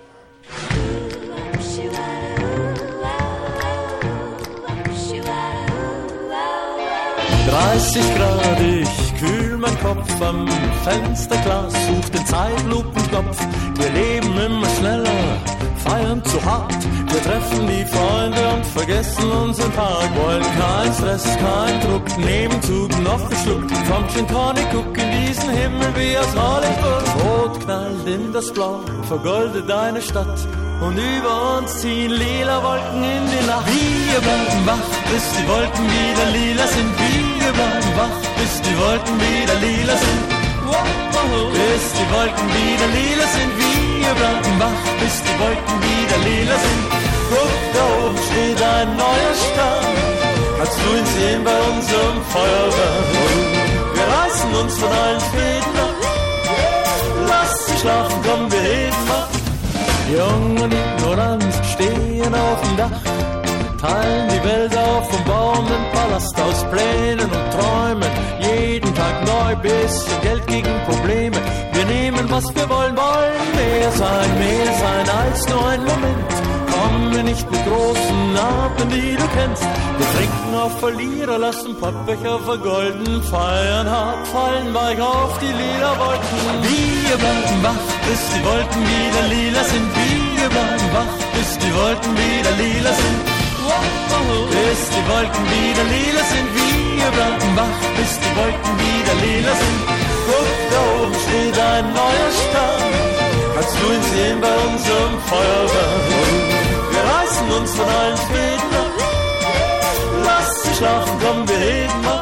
dreißig Grad, ich kühl mein Kopf am Fensterglas, such den Zeitlupenknopf. Wir leben immer schneller, feiern zu hart. Wir treffen die Freunde und vergessen unseren Tag. Wollen kein Stress, kein Druck, nehmen Zug noch geschluckt. Vom Gin Tonic, guck in diesen Himmel wie aus Hollywood. Rot knallt in das Blau, vergoldet deine Stadt. Und über uns ziehen lila Wolken in die Nacht. Wir bleiben wach, bis die Wolken wieder lila sind. Wir bleiben wach, bis die Wolken wieder lila sind. Bis die Wolken wieder lila sind. Wir bleiben wach, bis die Wolken wieder lila sind. Guck, da oben steht ein neuer Stern. Kannst du ihn sehen bei unserem Feuerwerk? Wir reißen uns von allen Fäden ab. Lass sie schlafen, komm, wir heben ab. Jung und ignorant stehen auf dem Dach, teilen die Welt auf und bauen einen Palast aus Plänen und Träumen. Jeden Tag neu, bisschen Geld gegen Probleme. Wir nehmen, was wir wollen, wollen mehr sein, mehr sein als nur ein Moment. Kommen wir nicht mit großen Namen, die du kennst. Wir trinken auf Verlierer, lassen Pappbecher vergolden, feiern hart, fallen weich auf die lila Wolken. Wir bleiben wach, bis die Wolken wieder lila sind. Wir bleiben wach, bis die Wolken wieder lila sind. Bis die Wolken wieder lila sind. Wir bleiben wach, bis die Wolken wieder lila sind. Guck, da oben steht ein neuer Stern. Kannst du ihn sehen bei unserem Feuerwerk? Wir reißen uns von allen Fäden ab. Lass sie schlafen, komm, wir heben ab.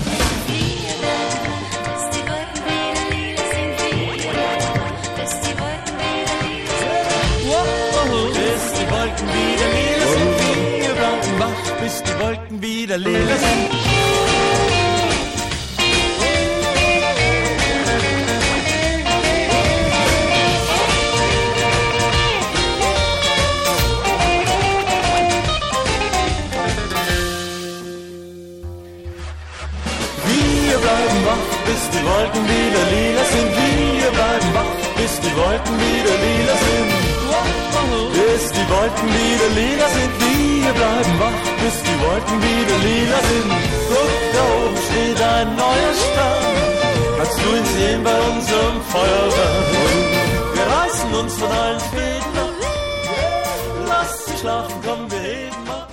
Bis die Wolken wieder lila sind. Wir bleiben wach, bis die Wolken wieder lila sind. Wir bleiben wach, bis die Wolken wieder lila sind. Wir bleiben wach, bis die Wolken wieder lila sind. Bis die Wolken wieder lila sind. Wir bleiben wach, bis die Wolken wieder lila sind. Guck, da oben steht ein neuer Stern. Kannst du ihn sehen bei unserem Feuerwerk? Wir reißen uns von allen Fäden ab. Lass sie schlafen, komm, wir heben ab.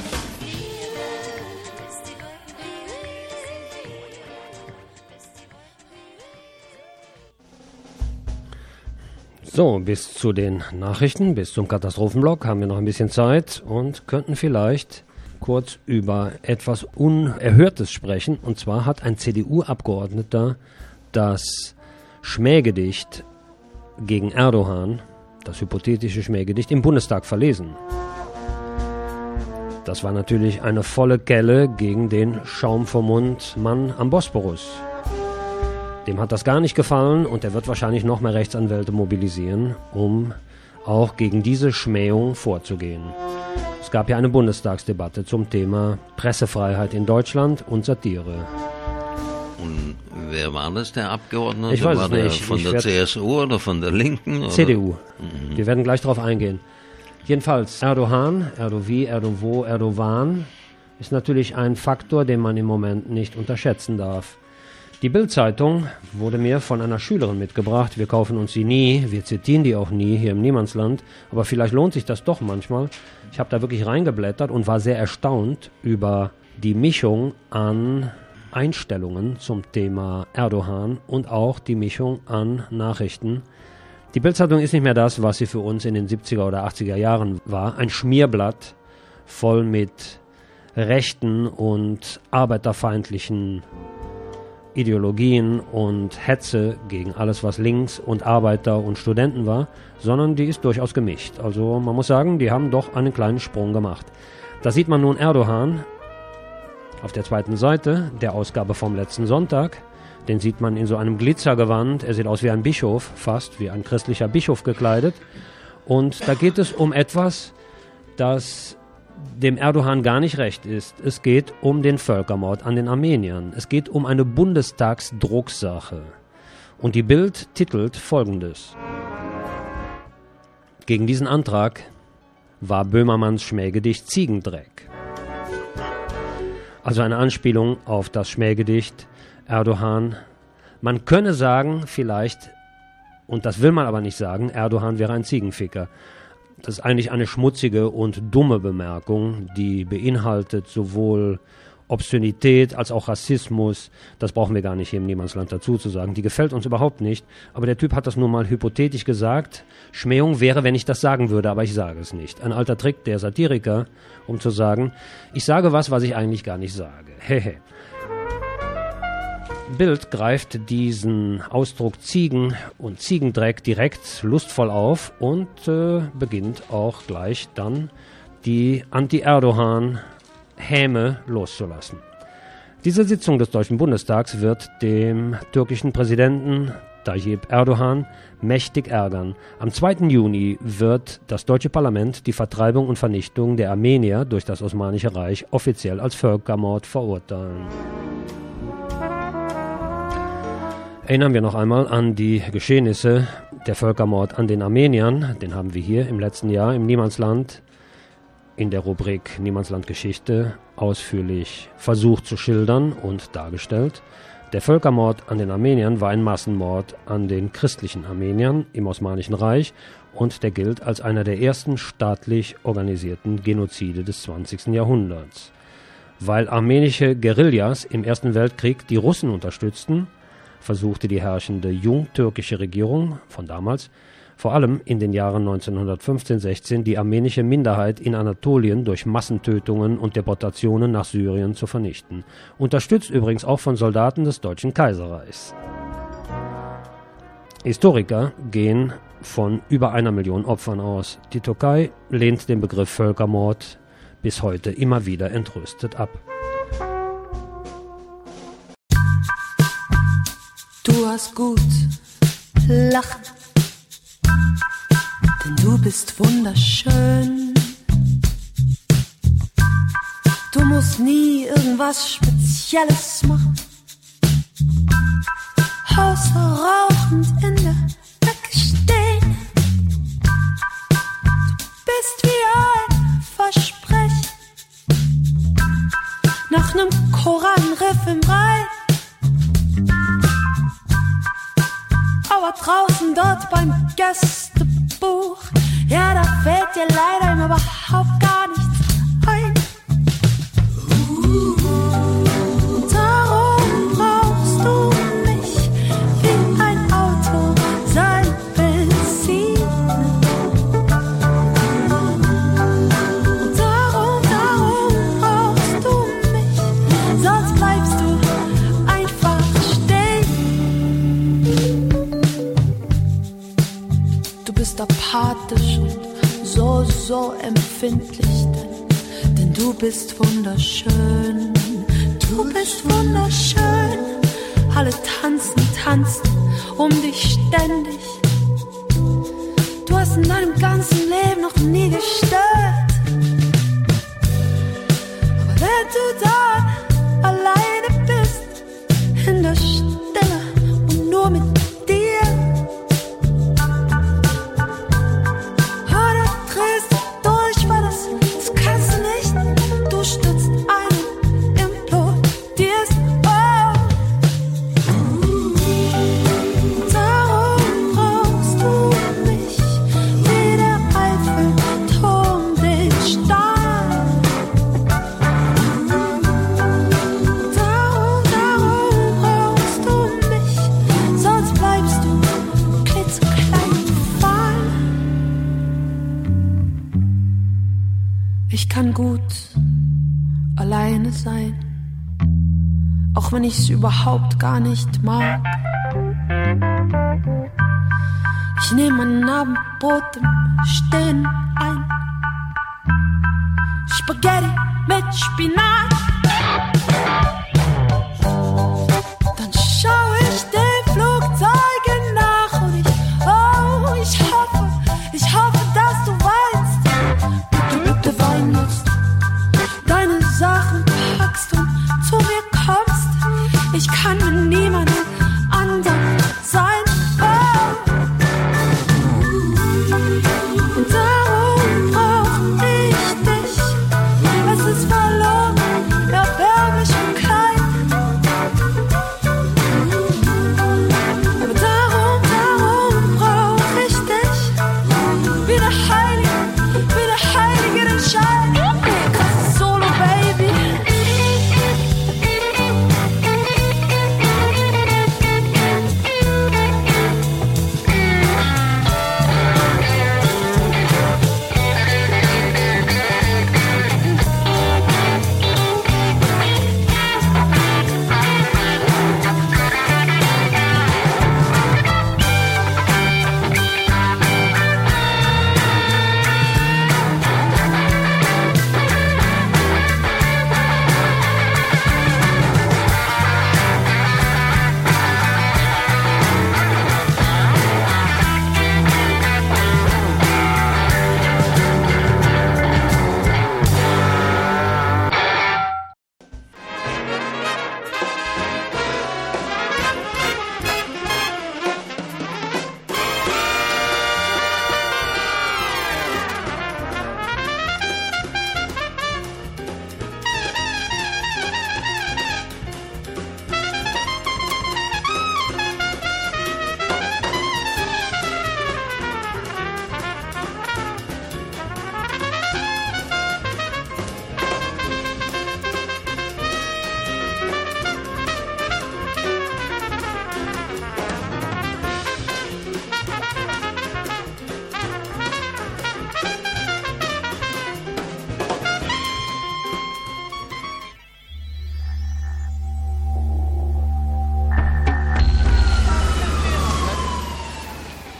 So, bis zu den Nachrichten, bis zum Katastrophenblock haben wir noch ein bisschen Zeit und könnten vielleicht kurz über etwas Unerhörtes sprechen. Und zwar hat ein C D U-Abgeordneter das Schmähgedicht gegen Erdogan, das hypothetische Schmähgedicht, im Bundestag verlesen. Das war natürlich eine volle Kelle gegen den Schaum vom Mund Mann am Bosporus. Dem hat das gar nicht gefallen und er wird wahrscheinlich noch mehr Rechtsanwälte mobilisieren, um auch gegen diese Schmähung vorzugehen. Es gab ja eine Bundestagsdebatte zum Thema Pressefreiheit in Deutschland und Satire. Und wer war das, der Abgeordnete? Ich weiß war es der nicht. Von Ich der C S U oder von der Linken? Oder? C D U. Mhm. Wir werden gleich darauf eingehen. Jedenfalls, Erdogan, Erdovi, Erdovo, Erdogan ist natürlich ein Faktor, den man im Moment nicht unterschätzen darf. Die Bild-Zeitung wurde mir von einer Schülerin mitgebracht. Wir kaufen uns sie nie, wir zitieren die auch nie hier im Niemandsland. Aber vielleicht lohnt sich das doch manchmal. Ich habe da wirklich reingeblättert und war sehr erstaunt über die Mischung an Einstellungen zum Thema Erdogan und auch die Mischung an Nachrichten. Die Bild-Zeitung ist nicht mehr das, was sie für uns in den siebziger oder achtziger Jahren war. Ein Schmierblatt voll mit rechten und arbeiterfeindlichen Ideologien und Hetze gegen alles, was links und Arbeiter und Studenten war, sondern die ist durchaus gemischt. Also man muss sagen, die haben doch einen kleinen Sprung gemacht. Da sieht man nun Erdogan Auf der zweiten Seite der Ausgabe vom letzten Sonntag, den sieht man in so einem Glitzergewand. Er sieht aus wie ein Bischof, fast wie ein christlicher Bischof gekleidet. Und da geht es um etwas, das dem Erdogan gar nicht recht ist. Es geht um den Völkermord an den Armeniern. Es geht um eine Bundestagsdrucksache. Und die Bild titelt Folgendes: Gegen diesen Antrag war Böhmermanns Schmähgedicht Ziegendreck. Also eine Anspielung auf das Schmähgedicht Erdogan. Man könne sagen, vielleicht, und das will man aber nicht sagen, Erdogan wäre ein Ziegenficker. Das ist eigentlich eine schmutzige und dumme Bemerkung, die beinhaltet sowohl Obszönität als auch Rassismus. Das brauchen wir gar nicht hier im Niemandsland dazu zu sagen. Die gefällt uns überhaupt nicht. Aber der Typ hat das nur mal hypothetisch gesagt. Schmähung wäre, wenn ich das sagen würde, aber ich sage es nicht. Ein alter Trick der Satiriker, um zu sagen, ich sage was, was ich eigentlich gar nicht sage. Hehe. Bild greift diesen Ausdruck Ziegen und Ziegendreck direkt lustvoll auf und äh, beginnt auch gleich dann die Anti-Erdogan-Häme loszulassen. Diese Sitzung des Deutschen Bundestags wird dem türkischen Präsidenten Tayyip Erdogan mächtig ärgern. Am zweiten Juni wird das deutsche Parlament die Vertreibung und Vernichtung der Armenier durch das Osmanische Reich offiziell als Völkermord verurteilen. Erinnern wir noch einmal an die Geschehnisse der Völkermord an den Armeniern. Den haben wir hier im letzten Jahr im Niemandsland in der Rubrik Niemandsland Geschichte ausführlich versucht zu schildern und dargestellt. Der Völkermord an den Armeniern war ein Massenmord an den christlichen Armeniern im Osmanischen Reich und der gilt als einer der ersten staatlich organisierten Genozide des zwanzigsten Jahrhunderts. Weil armenische Guerillas im Ersten Weltkrieg die Russen unterstützten, versuchte die herrschende jungtürkische Regierung von damals, vor allem in den Jahren neunzehnhundertfünfzehn sechzehn, die armenische Minderheit in Anatolien durch Massentötungen und Deportationen nach Syrien zu vernichten. Unterstützt übrigens auch von Soldaten des Deutschen Kaiserreichs. Historiker gehen von über einer Million Opfern aus. Die Türkei lehnt den Begriff Völkermord bis heute immer wieder entrüstet ab. Du hast gut lachen, denn du bist wunderschön. Du musst nie irgendwas Spezielles machen, außer rauchend in der Ecke stehen. Du bist wie ein Versprechen nach nem Koranriff im Rhein. Aber draußen dort beim Gästebuch, ja, da fällt dir leider überhaupt gar nichts ein. Darum brauchst du mich wie ein Auto sein Benzin. Darum, darum brauchst du mich, sonst bleibst du einfach stehen. Du bist apathisch und so, so empfindlich, denn, denn du bist wunderschön. Du bist wunderschön. Alle tanzen, tanzen um dich ständig. Du hast in deinem ganzen Leben noch nie gestört. Aber wenn du dann alleine bist, in der Stille und nur mit dir, ich kann gut alleine sein, auch wenn ich's überhaupt gar nicht mag. Ich nehme ein Abendbrot im Stehen ein, Spaghetti mit Spinat.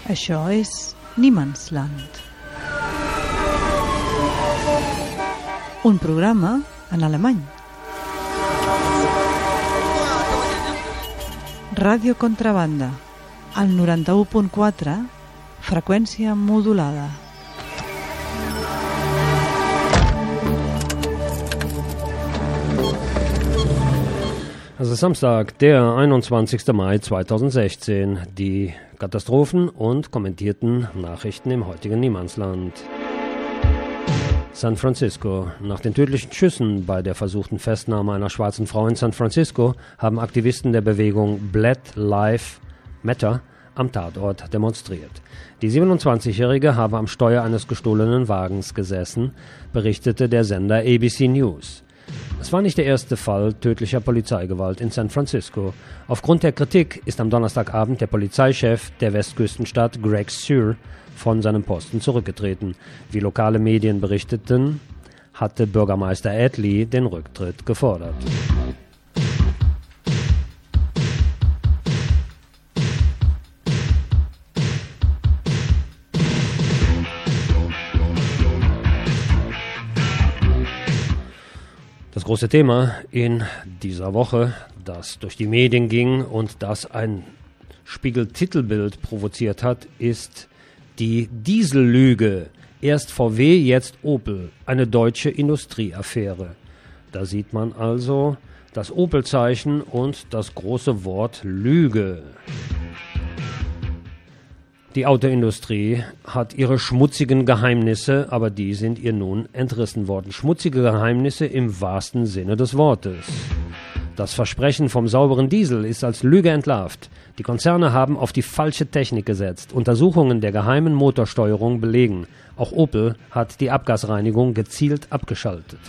Això és Niemandsland. Un programa en alemany. Ràdio Contrabanda, al noranta-u punt quatre, freqüència modulada. Es ist Samstag, der einundzwanzigster Mai zweitausendsechzehn. Die Katastrophen und kommentierten Nachrichten im heutigen Niemandsland. San Francisco. Nach den tödlichen Schüssen bei der versuchten Festnahme einer schwarzen Frau in San Francisco haben Aktivisten der Bewegung Black Lives Matter am Tatort demonstriert. Die siebenundzwanzigjährige habe am Steuer eines gestohlenen Wagens gesessen, berichtete der Sender A B C News. Es war nicht der erste Fall tödlicher Polizeigewalt in San Francisco. Aufgrund der Kritik ist am Donnerstagabend der Polizeichef der Westküstenstadt Greg Suhr von seinem Posten zurückgetreten. Wie lokale Medien berichteten, hatte Bürgermeister Ed Lee den Rücktritt gefordert. Das große Thema in dieser Woche, das durch die Medien ging und das ein Spiegel-Titelbild provoziert hat, ist die Diesellüge. Erst V W, jetzt Opel. Eine deutsche Industrieaffäre. Da sieht man also das Opel-Zeichen und das große Wort Lüge. Die Autoindustrie hat ihre schmutzigen Geheimnisse, aber die sind ihr nun entrissen worden. Schmutzige Geheimnisse im wahrsten Sinne des Wortes. Das Versprechen vom sauberen Diesel ist als Lüge entlarvt. Die Konzerne haben auf die falsche Technik gesetzt. Untersuchungen der geheimen Motorsteuerung belegen. Auch Opel hat die Abgasreinigung gezielt abgeschaltet.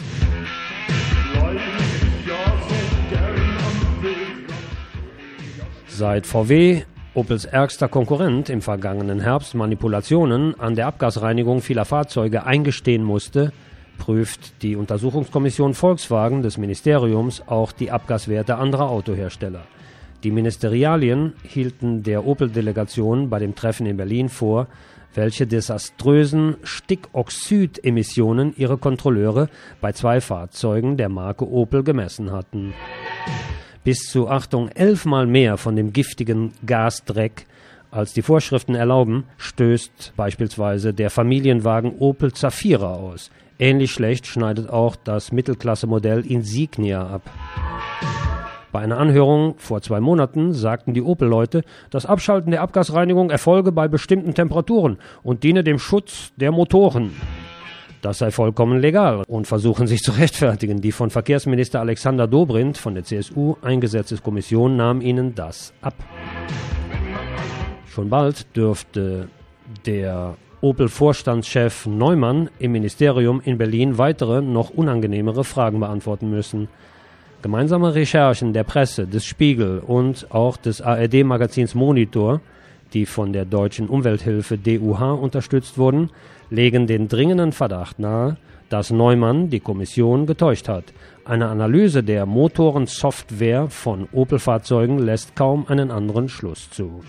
Seit V W, Opels ärgster Konkurrent, im vergangenen Herbst Manipulationen an der Abgasreinigung vieler Fahrzeuge eingestehen musste, prüft die Untersuchungskommission Volkswagen des Ministeriums auch die Abgaswerte anderer Autohersteller. Die Ministerialien hielten der Opel-Delegation bei dem Treffen in Berlin vor, welche desaströsen Stickoxidemissionen ihre Kontrolleure bei zwei Fahrzeugen der Marke Opel gemessen hatten. Bis zu, Achtung, elfmal mehr von dem giftigen Gasdreck, als die Vorschriften erlauben, stößt beispielsweise der Familienwagen Opel Zafira aus. Ähnlich schlecht schneidet auch das Mittelklasse-Modell Insignia ab. Bei einer Anhörung vor zwei Monaten sagten die Opel-Leute, das Abschalten der Abgasreinigung erfolge bei bestimmten Temperaturen und diene dem Schutz der Motoren. Das sei vollkommen legal und versuchen sich zu rechtfertigen. Die von Verkehrsminister Alexander Dobrindt von der C S U eingesetzte Kommission nahm ihnen das ab. Schon bald dürfte der Opel-Vorstandschef Neumann im Ministerium in Berlin weitere, noch unangenehmere Fragen beantworten müssen. Gemeinsame Recherchen der Presse, des Spiegel und auch des A R D-Magazins Monitor, die von der deutschen Umwelthilfe D U H unterstützt wurden, legen den dringenden Verdacht nahe, dass Neumann die Kommission getäuscht hat. Eine Analyse der Motorensoftware von Opel-Fahrzeugen lässt kaum einen anderen Schluss zu.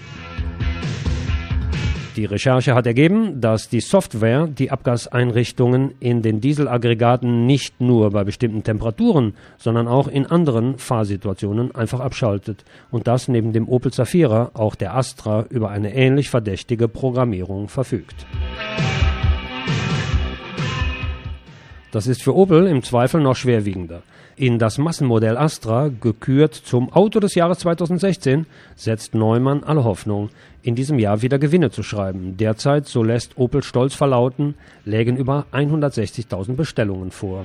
Die Recherche hat ergeben, dass die Software die Abgaseinrichtungen in den Dieselaggregaten nicht nur bei bestimmten Temperaturen, sondern auch in anderen Fahrsituationen einfach abschaltet. Und dass neben dem Opel Zafira auch der Astra über eine ähnlich verdächtige Programmierung verfügt. Das ist für Opel im Zweifel noch schwerwiegender. In das Massenmodell Astra, gekürt zum Auto des Jahres zweitausendsechzehn, setzt Neumann alle Hoffnung, in diesem Jahr wieder Gewinne zu schreiben. Derzeit, so lässt Opel stolz verlauten, lägen über hundertsechzigtausend Bestellungen vor.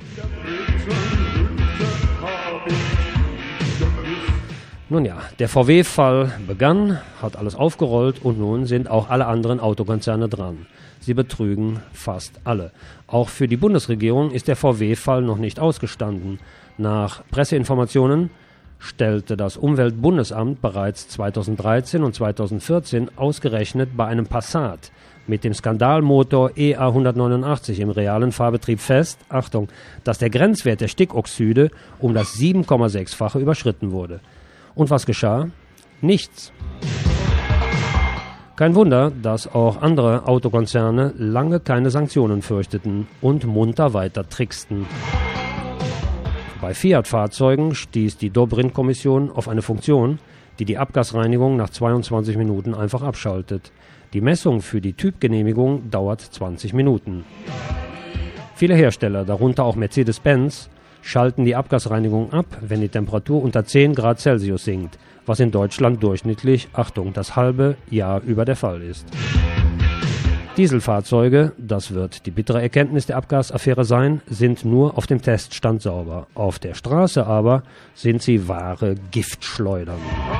Nun ja, der V W-Fall begann, hat alles aufgerollt und nun sind auch alle anderen Autokonzerne dran. Sie betrügen fast alle. Auch für die Bundesregierung ist der V W-Fall noch nicht ausgestanden. Nach Presseinformationen stellte das Umweltbundesamt bereits zweitausenddreizehn und zweitausendvierzehn ausgerechnet bei einem Passat mit dem Skandalmotor E A hundertneunundachtzig im realen Fahrbetrieb fest, Achtung, dass der Grenzwert der Stickoxide um das sieben Komma sechs-fache überschritten wurde. Und was geschah? Nichts. Kein Wunder, dass auch andere Autokonzerne lange keine Sanktionen fürchteten und munter weiter tricksten. Bei Fiat-Fahrzeugen stieß die Dobrindt-Kommission auf eine Funktion, die die Abgasreinigung nach zweiundzwanzig Minuten einfach abschaltet. Die Messung für die Typgenehmigung dauert zwanzig Minuten. Viele Hersteller, darunter auch Mercedes-Benz, schalten die Abgasreinigung ab, wenn die Temperatur unter zehn Grad Celsius sinkt, was in Deutschland durchschnittlich, Achtung, das halbe Jahr über der Fall ist. Dieselfahrzeuge, das wird die bittere Erkenntnis der Abgasaffäre sein, sind nur auf dem Teststand sauber. Auf der Straße aber sind sie wahre Giftschleudern.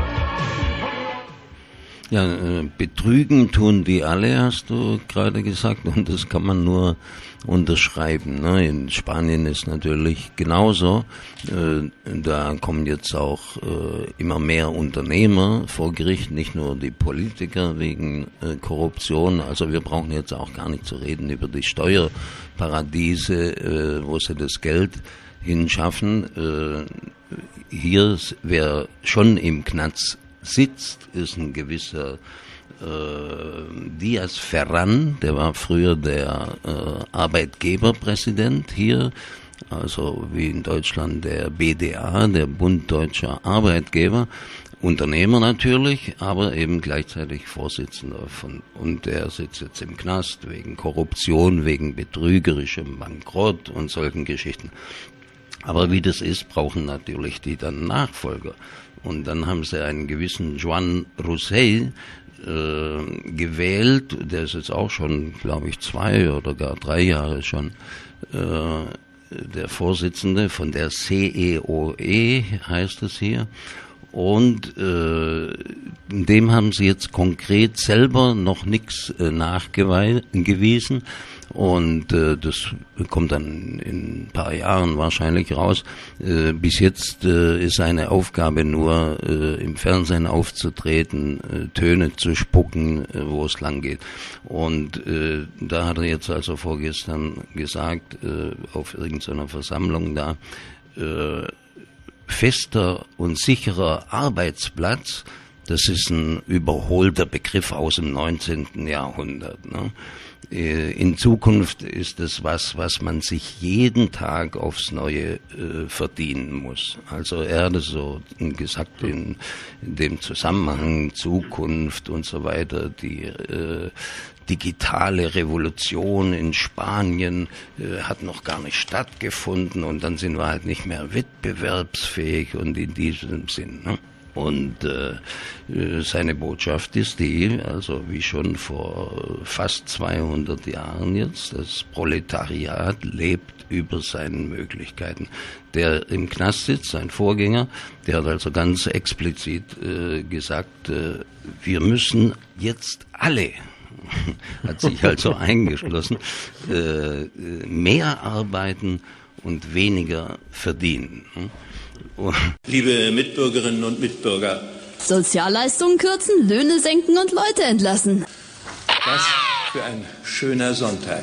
Ja, äh, betrügen tun die alle, hast du gerade gesagt, und das kann man nur unterschreiben. Ne? In Spanien ist natürlich genauso. Äh, da kommen jetzt auch äh, immer mehr Unternehmer vor Gericht, nicht nur die Politiker wegen äh, Korruption. Also wir brauchen jetzt auch gar nicht zu reden über die Steuerparadiese, äh, wo sie das Geld hinschaffen. Äh, hier, wer schon im Knast sitzt, ist ein gewisser äh, Díaz Ferran, der war früher der äh, Arbeitgeberpräsident hier, also wie in Deutschland der B D A, der Bund Deutscher Arbeitgeber, Unternehmer natürlich, aber eben gleichzeitig Vorsitzender von, und der sitzt jetzt im Knast wegen Korruption, wegen betrügerischem Bankrott und solchen Geschichten. Aber wie das ist, brauchen natürlich die dann Nachfolger. Und dann haben sie einen gewissen Joan Rousseff äh, gewählt, der ist jetzt auch schon, glaube ich, zwei oder gar drei Jahre schon äh, der Vorsitzende von der C E O E, heißt es hier. Und äh, dem haben sie jetzt konkret selber noch nichts äh, nachgewiesen. Und äh, das kommt dann in ein paar Jahren wahrscheinlich raus. Äh, bis jetzt äh, ist seine Aufgabe nur, äh, im Fernsehen aufzutreten, äh, Töne zu spucken, äh, wo es lang geht. Und äh, da hat er jetzt also vorgestern gesagt, äh, auf irgendeiner Versammlung da, äh, fester und sicherer Arbeitsplatz, das ist ein überholter Begriff aus dem neunzehnten Jahrhundert. Ne? In Zukunft ist es was, was man sich jeden Tag aufs Neue äh, verdienen muss. Also er hat es so gesagt in, in dem Zusammenhang Zukunft und so weiter, die äh, digitale Revolution in Spanien äh, hat noch gar nicht stattgefunden und dann sind wir halt nicht mehr wettbewerbsfähig und in diesem Sinn. Ne? Und äh, seine Botschaft ist die, also wie schon vor fast zweihundert Jahren jetzt, das Proletariat lebt über seinen Möglichkeiten. Der im Knast sitzt, sein Vorgänger, der hat also ganz explizit äh, gesagt, äh, wir müssen jetzt alle, hat sich also eingeschlossen, äh, mehr arbeiten und weniger verdienen. Liebe Mitbürgerinnen und Mitbürger, Sozialleistungen kürzen, Löhne senken und Leute entlassen. Was für ein schöner Sonntag.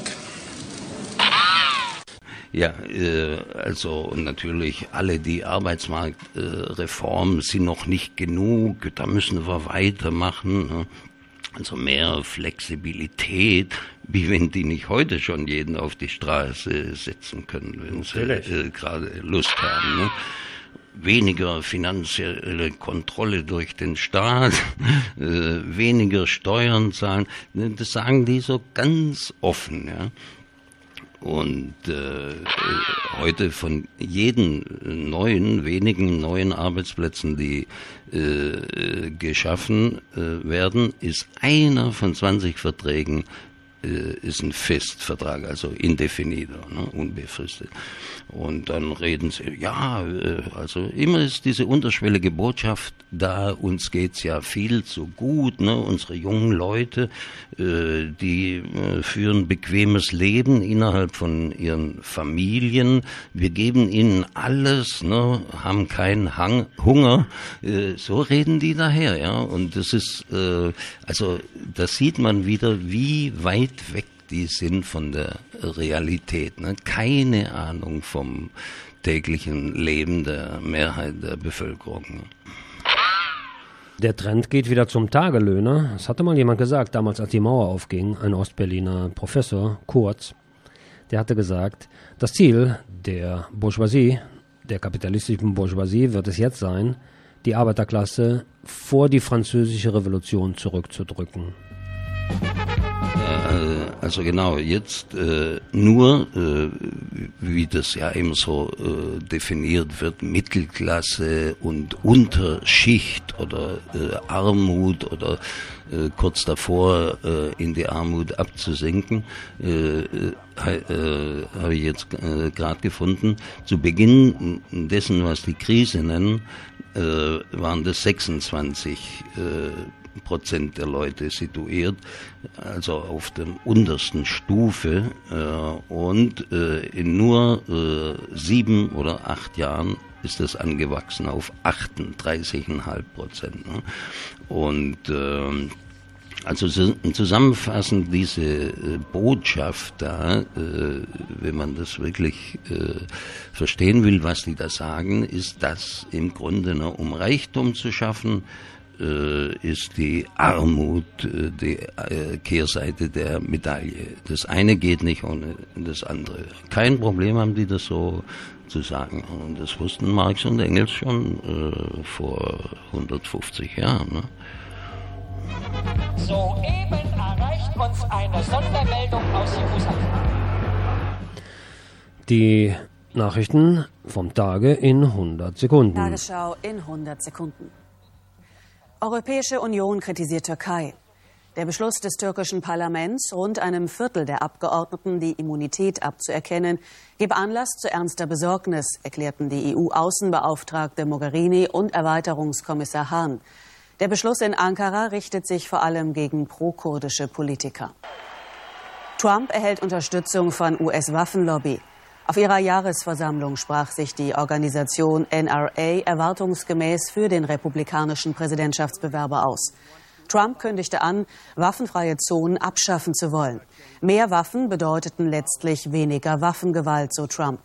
Ja, äh, also und natürlich alle die Arbeitsmarktreformen äh, sind noch nicht genug, da müssen wir weitermachen. Ne? Also mehr Flexibilität, wie wenn die nicht heute schon jeden auf die Straße setzen können, wenn sie äh, gerade Lust haben. Ne? Weniger finanzielle Kontrolle durch den Staat, äh, weniger Steuern zahlen, das sagen die so ganz offen, ja. Und äh, heute von jeden neuen, wenigen neuen Arbeitsplätzen, die äh, geschaffen äh, werden, ist einer von zwanzig Verträgen ist ein Festvertrag, also indefinido, ne, unbefristet. Und dann reden sie, ja, also immer ist diese unterschwellige Botschaft da, uns geht's ja viel zu gut, ne, unsere jungen Leute, äh, die äh, führen bequemes Leben innerhalb von ihren Familien, wir geben ihnen alles, ne, haben keinen Hang, Hunger, äh, so reden die daher, ja, und das ist, äh, also da sieht man wieder, wie weit weg die sind von der Realität. Ne? Keine Ahnung vom täglichen Leben der Mehrheit der Bevölkerung. Der Trend geht wieder zum Tagelöhner. Das hatte mal jemand gesagt, damals als die Mauer aufging, ein Ostberliner Professor, Kurz, der hatte gesagt, das Ziel der Bourgeoisie, der kapitalistischen Bourgeoisie wird es jetzt sein, die Arbeiterklasse vor die französische Revolution zurückzudrücken. Also genau, jetzt äh, nur, äh, wie das ja eben so äh, definiert wird, Mittelklasse und Unterschicht oder äh, Armut oder äh, kurz davor äh, in die Armut abzusenken, äh, äh, äh, habe ich jetzt äh, gerade gefunden. Zu Beginn dessen, was die Krise nennen, äh, waren das sechsundzwanzig äh, Prozent der Leute situiert, also auf der untersten Stufe, äh, und äh, in nur äh, sieben oder acht Jahren ist das angewachsen auf achtunddreißig Komma fünf Prozent. Ne? Und äh, also zusammenfassend diese äh, Botschaft da, äh, wenn man das wirklich äh, verstehen will, was die da sagen, ist das im Grunde, ne, um Reichtum zu schaffen, ist die Armut die Kehrseite der Medaille. Das eine geht nicht ohne das andere. Kein Problem haben die das so zu sagen. Und das wussten Marx und Engels schon äh, vor hundertfünfzig Jahren. Ne? Soeben erreicht uns eine Sondermeldung aus Jerusalem. Die Nachrichten vom Tage in hundert Sekunden. Tagesschau in hundert Sekunden. Europäische Union kritisiert Türkei. Der Beschluss des türkischen Parlaments, rund einem Viertel der Abgeordneten die Immunität abzuerkennen, gebe Anlass zu ernster Besorgnis, erklärten die E U-Außenbeauftragte Mogherini und Erweiterungskommissar Hahn. Der Beschluss in Ankara richtet sich vor allem gegen pro-kurdische Politiker. Trump erhält Unterstützung von U S-Waffenlobby. Auf ihrer Jahresversammlung sprach sich die Organisation N R A erwartungsgemäß für den republikanischen Präsidentschaftsbewerber aus. Trump kündigte an, waffenfreie Zonen abschaffen zu wollen. Mehr Waffen bedeuteten letztlich weniger Waffengewalt, so Trump.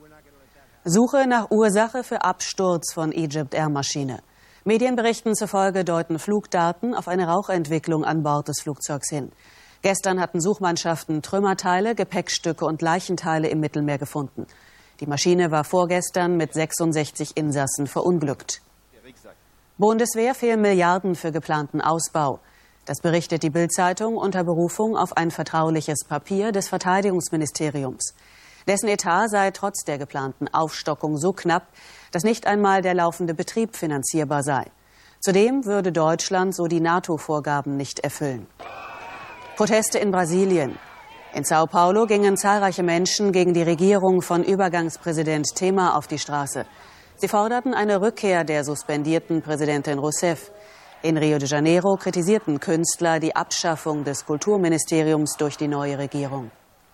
Suche nach Ursache für Absturz von Egypt Air Maschine. Medienberichten zufolge deuten Flugdaten auf eine Rauchentwicklung an Bord des Flugzeugs hin. Gestern hatten Suchmannschaften Trümmerteile, Gepäckstücke und Leichenteile im Mittelmeer gefunden. Die Maschine war vorgestern mit sechsundsechzig Insassen verunglückt. Bundeswehr fehlen Milliarden für geplanten Ausbau. Das berichtet die Bild-Zeitung unter Berufung auf ein vertrauliches Papier des Verteidigungsministeriums. Dessen Etat sei trotz der geplanten Aufstockung so knapp, dass nicht einmal der laufende Betrieb finanzierbar sei. Zudem würde Deutschland so die NATO-Vorgaben nicht erfüllen. Proteste in Brasilien. In Sao Paulo gingen zahlreiche Menschen gegen die Regierung von Übergangspräsident Temer auf die Straße. Sie forderten eine Rückkehr der suspendierten Präsidentin Rousseff. In Rio de Janeiro kritisierten Künstler die Abschaffung des Kulturministeriums durch die neue Regierung.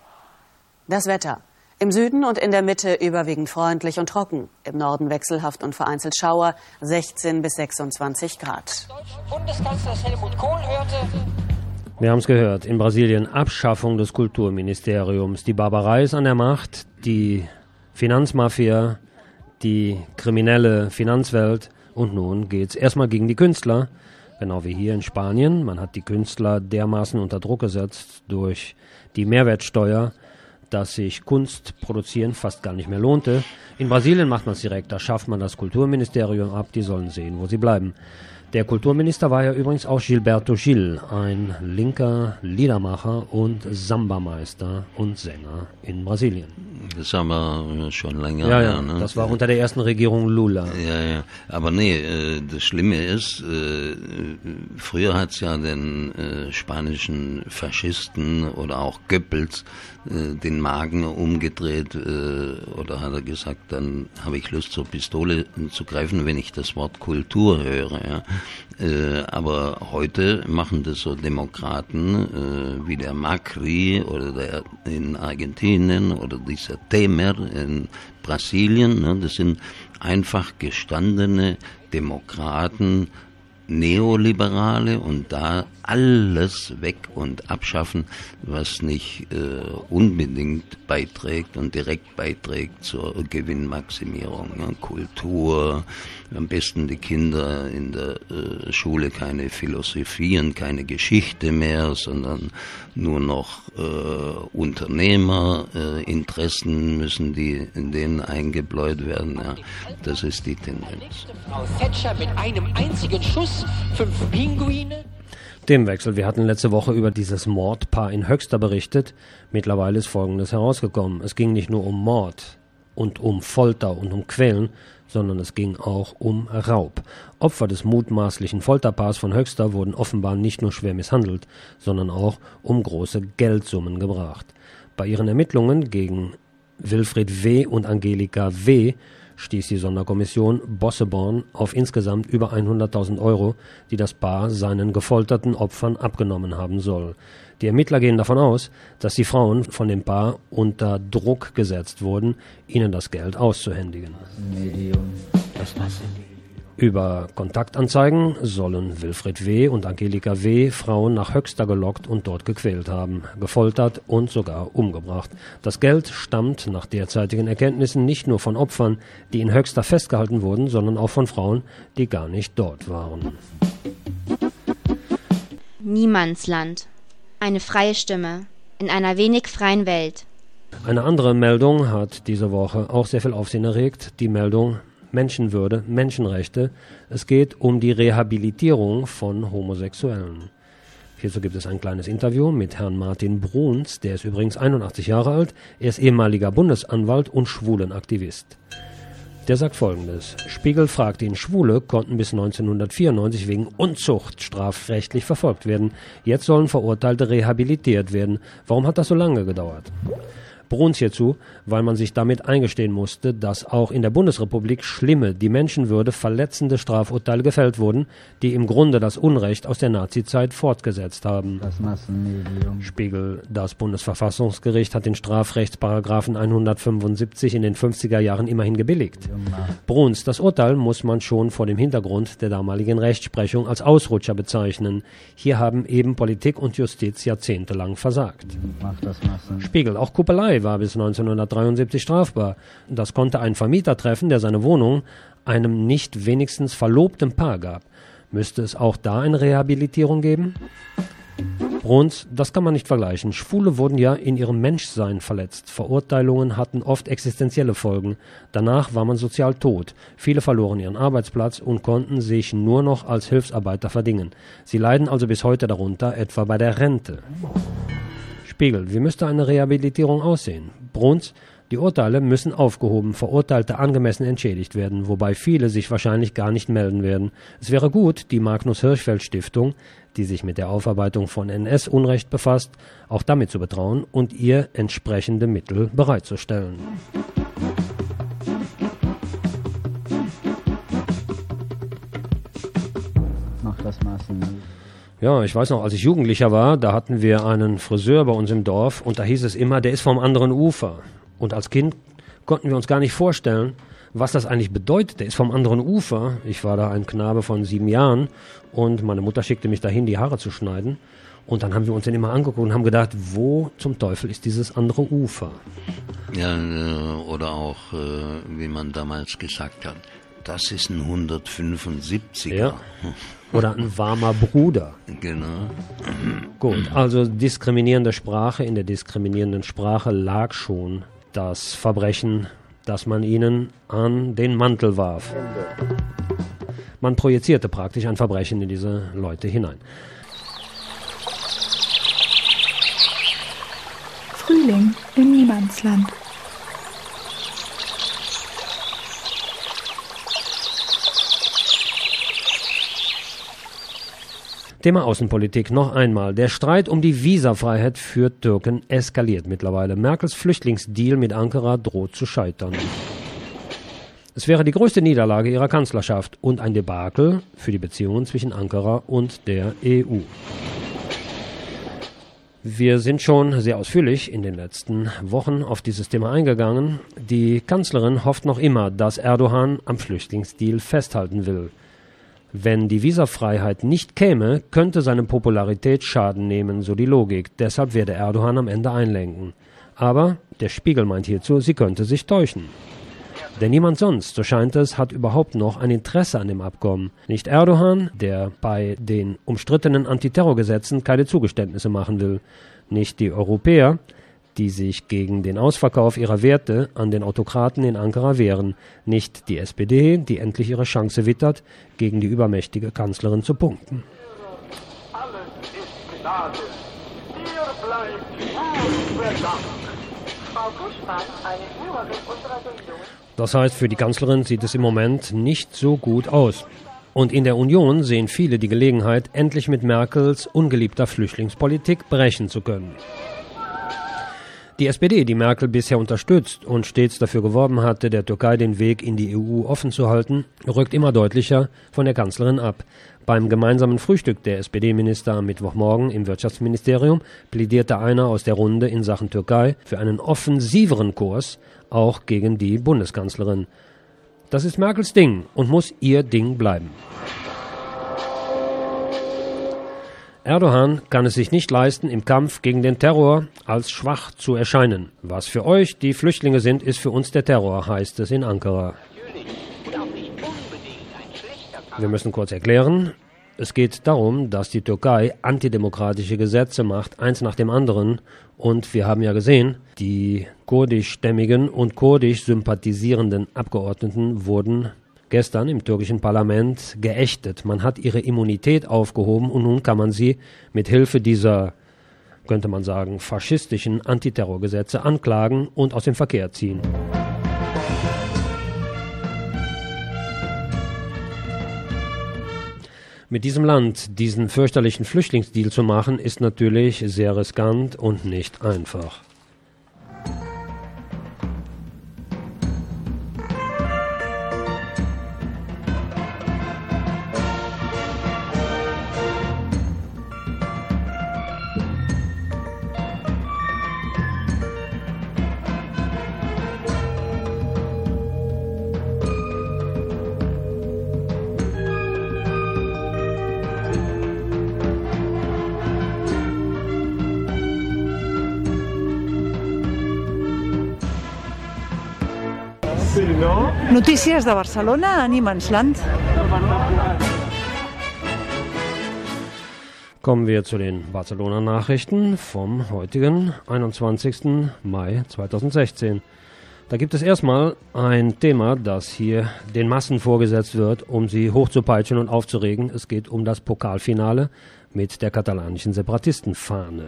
Das Wetter. Im Süden und in der Mitte überwiegend freundlich und trocken. Im Norden wechselhaft und vereinzelt Schauer, sechzehn bis sechsundzwanzig Grad. Bundeskanzler Helmut Kohl hörte... Wir haben es gehört, in Brasilien Abschaffung des Kulturministeriums. Die Barbarei ist an der Macht, die Finanzmafia, die kriminelle Finanzwelt, und nun geht es erstmal gegen die Künstler, genau wie hier in Spanien. Man hat die Künstler dermaßen unter Druck gesetzt durch die Mehrwertsteuer, dass sich Kunst produzieren fast gar nicht mehr lohnte. In Brasilien macht man es direkt, da schafft man das Kulturministerium ab, die sollen sehen, wo sie bleiben. Der Kulturminister war ja übrigens auch Gilberto Gil, ein linker Liedermacher und Sambameister und Sänger in Brasilien. Das haben wir schon länger. Ja, ja, ja, ne? Das war unter der ersten Regierung Lula. Ja, ja. Aber nee, das Schlimme ist, früher hat es ja den spanischen Faschisten oder auch Goebbels den Magen umgedreht, oder hat er gesagt, dann habe ich Lust zur Pistole zu greifen, wenn ich das Wort Kultur höre. Ja. Aber heute machen das so Demokraten wie der Macri oder der in Argentinien oder dieser Temer in Brasilien. Ne? Das sind einfach gestandene Demokraten, Neoliberale, und da alles weg und abschaffen, was nicht äh, unbedingt beiträgt und direkt beiträgt zur Gewinnmaximierung. Ja, Kultur, am besten die Kinder in der äh, Schule keine Philosophien, keine Geschichte mehr, sondern nur noch äh, Unternehmerinteressen äh, müssen die in denen eingebläut werden. Ja, das ist die Tendenz. Frau Thatcher mit einem einzigen Schuss, fünf Pinguine. Themenwechsel. Wir hatten letzte Woche über dieses Mordpaar in Höxter berichtet. Mittlerweile ist Folgendes herausgekommen. Es ging nicht nur um Mord und um Folter und um Quälen, sondern es ging auch um Raub. Opfer des mutmaßlichen Folterpaars von Höxter wurden offenbar nicht nur schwer misshandelt, sondern auch um große Geldsummen gebracht. Bei ihren Ermittlungen gegen Wilfried W. und Angelika W. stieß die Sonderkommission Bosseborn auf insgesamt über hunderttausend Euro, die das Paar seinen gefolterten Opfern abgenommen haben soll. Die Ermittler gehen davon aus, dass die Frauen von dem Paar unter Druck gesetzt wurden, ihnen das Geld auszuhändigen. Über Kontaktanzeigen sollen Wilfried W. und Angelika W. Frauen nach Höxter gelockt und dort gequält haben, gefoltert und sogar umgebracht. Das Geld stammt nach derzeitigen Erkenntnissen nicht nur von Opfern, die in Höxter festgehalten wurden, sondern auch von Frauen, die gar nicht dort waren. Niemandsland. Eine freie Stimme in einer wenig freien Welt. Eine andere Meldung hat diese Woche auch sehr viel Aufsehen erregt. Die Meldung Menschenwürde, Menschenrechte. Es geht um die Rehabilitierung von Homosexuellen. Hierzu gibt es ein kleines Interview mit Herrn Martin Bruns, der ist übrigens einundachtzig Jahre alt, er ist ehemaliger Bundesanwalt und Schwulenaktivist. Der sagt Folgendes: Spiegel fragt ihn, Schwule konnten bis neunzehnhundertvierundneunzig wegen Unzucht strafrechtlich verfolgt werden. Jetzt sollen Verurteilte rehabilitiert werden. Warum hat das so lange gedauert? Bruns hierzu, weil man sich damit eingestehen musste, dass auch in der Bundesrepublik schlimme, die Menschenwürde verletzende Strafurteile gefällt wurden, die im Grunde das Unrecht aus der Nazizeit fortgesetzt haben. Das Massenmedium. Spiegel, das Bundesverfassungsgericht hat den Strafrechtsparagraphen hundertfünfundsiebzig in den fünfziger Jahren immerhin gebilligt. Bruns, das Urteil muss man schon vor dem Hintergrund der damaligen Rechtsprechung als Ausrutscher bezeichnen. Hier haben eben Politik und Justiz jahrzehntelang versagt. Spiegel, auch Kuppelei war bis neunzehnhundertdreiundsiebzig strafbar. Das konnte ein Vermieter treffen, der seine Wohnung einem nicht wenigstens verlobten Paar gab. Müsste es auch da eine Rehabilitierung geben? Bruns, das kann man nicht vergleichen. Schwule wurden ja in ihrem Menschsein verletzt. Verurteilungen hatten oft existenzielle Folgen. Danach war man sozial tot. Viele verloren ihren Arbeitsplatz und konnten sich nur noch als Hilfsarbeiter verdingen. Sie leiden also bis heute darunter, etwa bei der Rente. Spiegel, wie müsste eine Rehabilitierung aussehen? Bruns, die Urteile müssen aufgehoben, Verurteilte angemessen entschädigt werden, wobei viele sich wahrscheinlich gar nicht melden werden. Es wäre gut, die Magnus-Hirschfeld-Stiftung, die sich mit der Aufarbeitung von N S-Unrecht befasst, auch damit zu betrauen und ihr entsprechende Mittel bereitzustellen. Mach das Maßen nicht. Ja, ich weiß noch, als ich Jugendlicher war, da hatten wir einen Friseur bei uns im Dorf und da hieß es immer, der ist vom anderen Ufer. Und als Kind konnten wir uns gar nicht vorstellen, was das eigentlich bedeutet. Der ist vom anderen Ufer. Ich war da ein Knabe von sieben Jahren und meine Mutter schickte mich dahin, die Haare zu schneiden. Und dann haben wir uns den immer angeguckt und haben gedacht, wo zum Teufel ist dieses andere Ufer? Ja, oder auch, wie man damals gesagt hat, das ist ein hundertfünfundsiebziger. Ja. Oder ein warmer Bruder. Genau. Gut, also diskriminierende Sprache. In der diskriminierenden Sprache lag schon das Verbrechen, das man ihnen an den Mantel warf. Man projizierte praktisch ein Verbrechen in diese Leute hinein. Frühling im Niemandsland. Thema Außenpolitik noch einmal. Der Streit um die Visafreiheit für Türken eskaliert mittlerweile. Merkels Flüchtlingsdeal mit Ankara droht zu scheitern. Es wäre die größte Niederlage ihrer Kanzlerschaft und ein Debakel für die Beziehungen zwischen Ankara und der E U. Wir sind schon sehr ausführlich in den letzten Wochen auf dieses Thema eingegangen. Die Kanzlerin hofft noch immer, dass Erdogan am Flüchtlingsdeal festhalten will. Wenn die Visafreiheit nicht käme, könnte seine Popularität Schaden nehmen, so die Logik. Deshalb werde Erdogan am Ende einlenken. Aber der Spiegel meint hierzu, sie könnte sich täuschen. Denn niemand sonst, so scheint es, hat überhaupt noch ein Interesse an dem Abkommen. Nicht Erdogan, der bei den umstrittenen Antiterrorgesetzen keine Zugeständnisse machen will. Nicht die Europäer, die sich gegen den Ausverkauf ihrer Werte an den Autokraten in Ankara wehren. Nicht die S P D, die endlich ihre Chance wittert, gegen die übermächtige Kanzlerin zu punkten. Alles ist Gnade. Mir bleibt nur Verdacht. Frau Buschmann, eine Hörerin unserer Sendung. Das heißt, für die Kanzlerin sieht es im Moment nicht so gut aus. Und in der Union sehen viele die Gelegenheit, endlich mit Merkels ungeliebter Flüchtlingspolitik brechen zu können. Die S P D, die Merkel bisher unterstützt und stets dafür geworben hatte, der Türkei den Weg in die E U offen zu halten, rückt immer deutlicher von der Kanzlerin ab. Beim gemeinsamen Frühstück der S P D-Minister am Mittwochmorgen im Wirtschaftsministerium plädierte einer aus der Runde in Sachen Türkei für einen offensiveren Kurs, auch gegen die Bundeskanzlerin. Das ist Merkels Ding und muss ihr Ding bleiben. Erdogan kann es sich nicht leisten, im Kampf gegen den Terror als schwach zu erscheinen. Was für euch die Flüchtlinge sind, ist für uns der Terror, heißt es in Ankara. Wir müssen kurz erklären, es geht darum, dass die Türkei antidemokratische Gesetze macht, eins nach dem anderen. Und wir haben ja gesehen, die kurdischstämmigen und kurdisch sympathisierenden Abgeordneten wurden gestern im türkischen Parlament geächtet. Man hat ihre Immunität aufgehoben und nun kann man sie mit Hilfe dieser, könnte man sagen, faschistischen Antiterrorgesetze anklagen und aus dem Verkehr ziehen. Mit diesem Land diesen fürchterlichen Flüchtlingsdeal zu machen, ist natürlich sehr riskant und nicht einfach. Notícies de Barcelona a Niemandsland. Kommen wir zu den Barcelona-Nachrichten vom heutigen einundzwanzigsten Mai zweitausendsechzehn. Da gibt es erstmal ein Thema, das hier den Massen vorgesetzt wird, um sie hochzupeitschen und aufzuregen. Es geht um das Pokalfinale mit der katalanischen Separatistenfahne.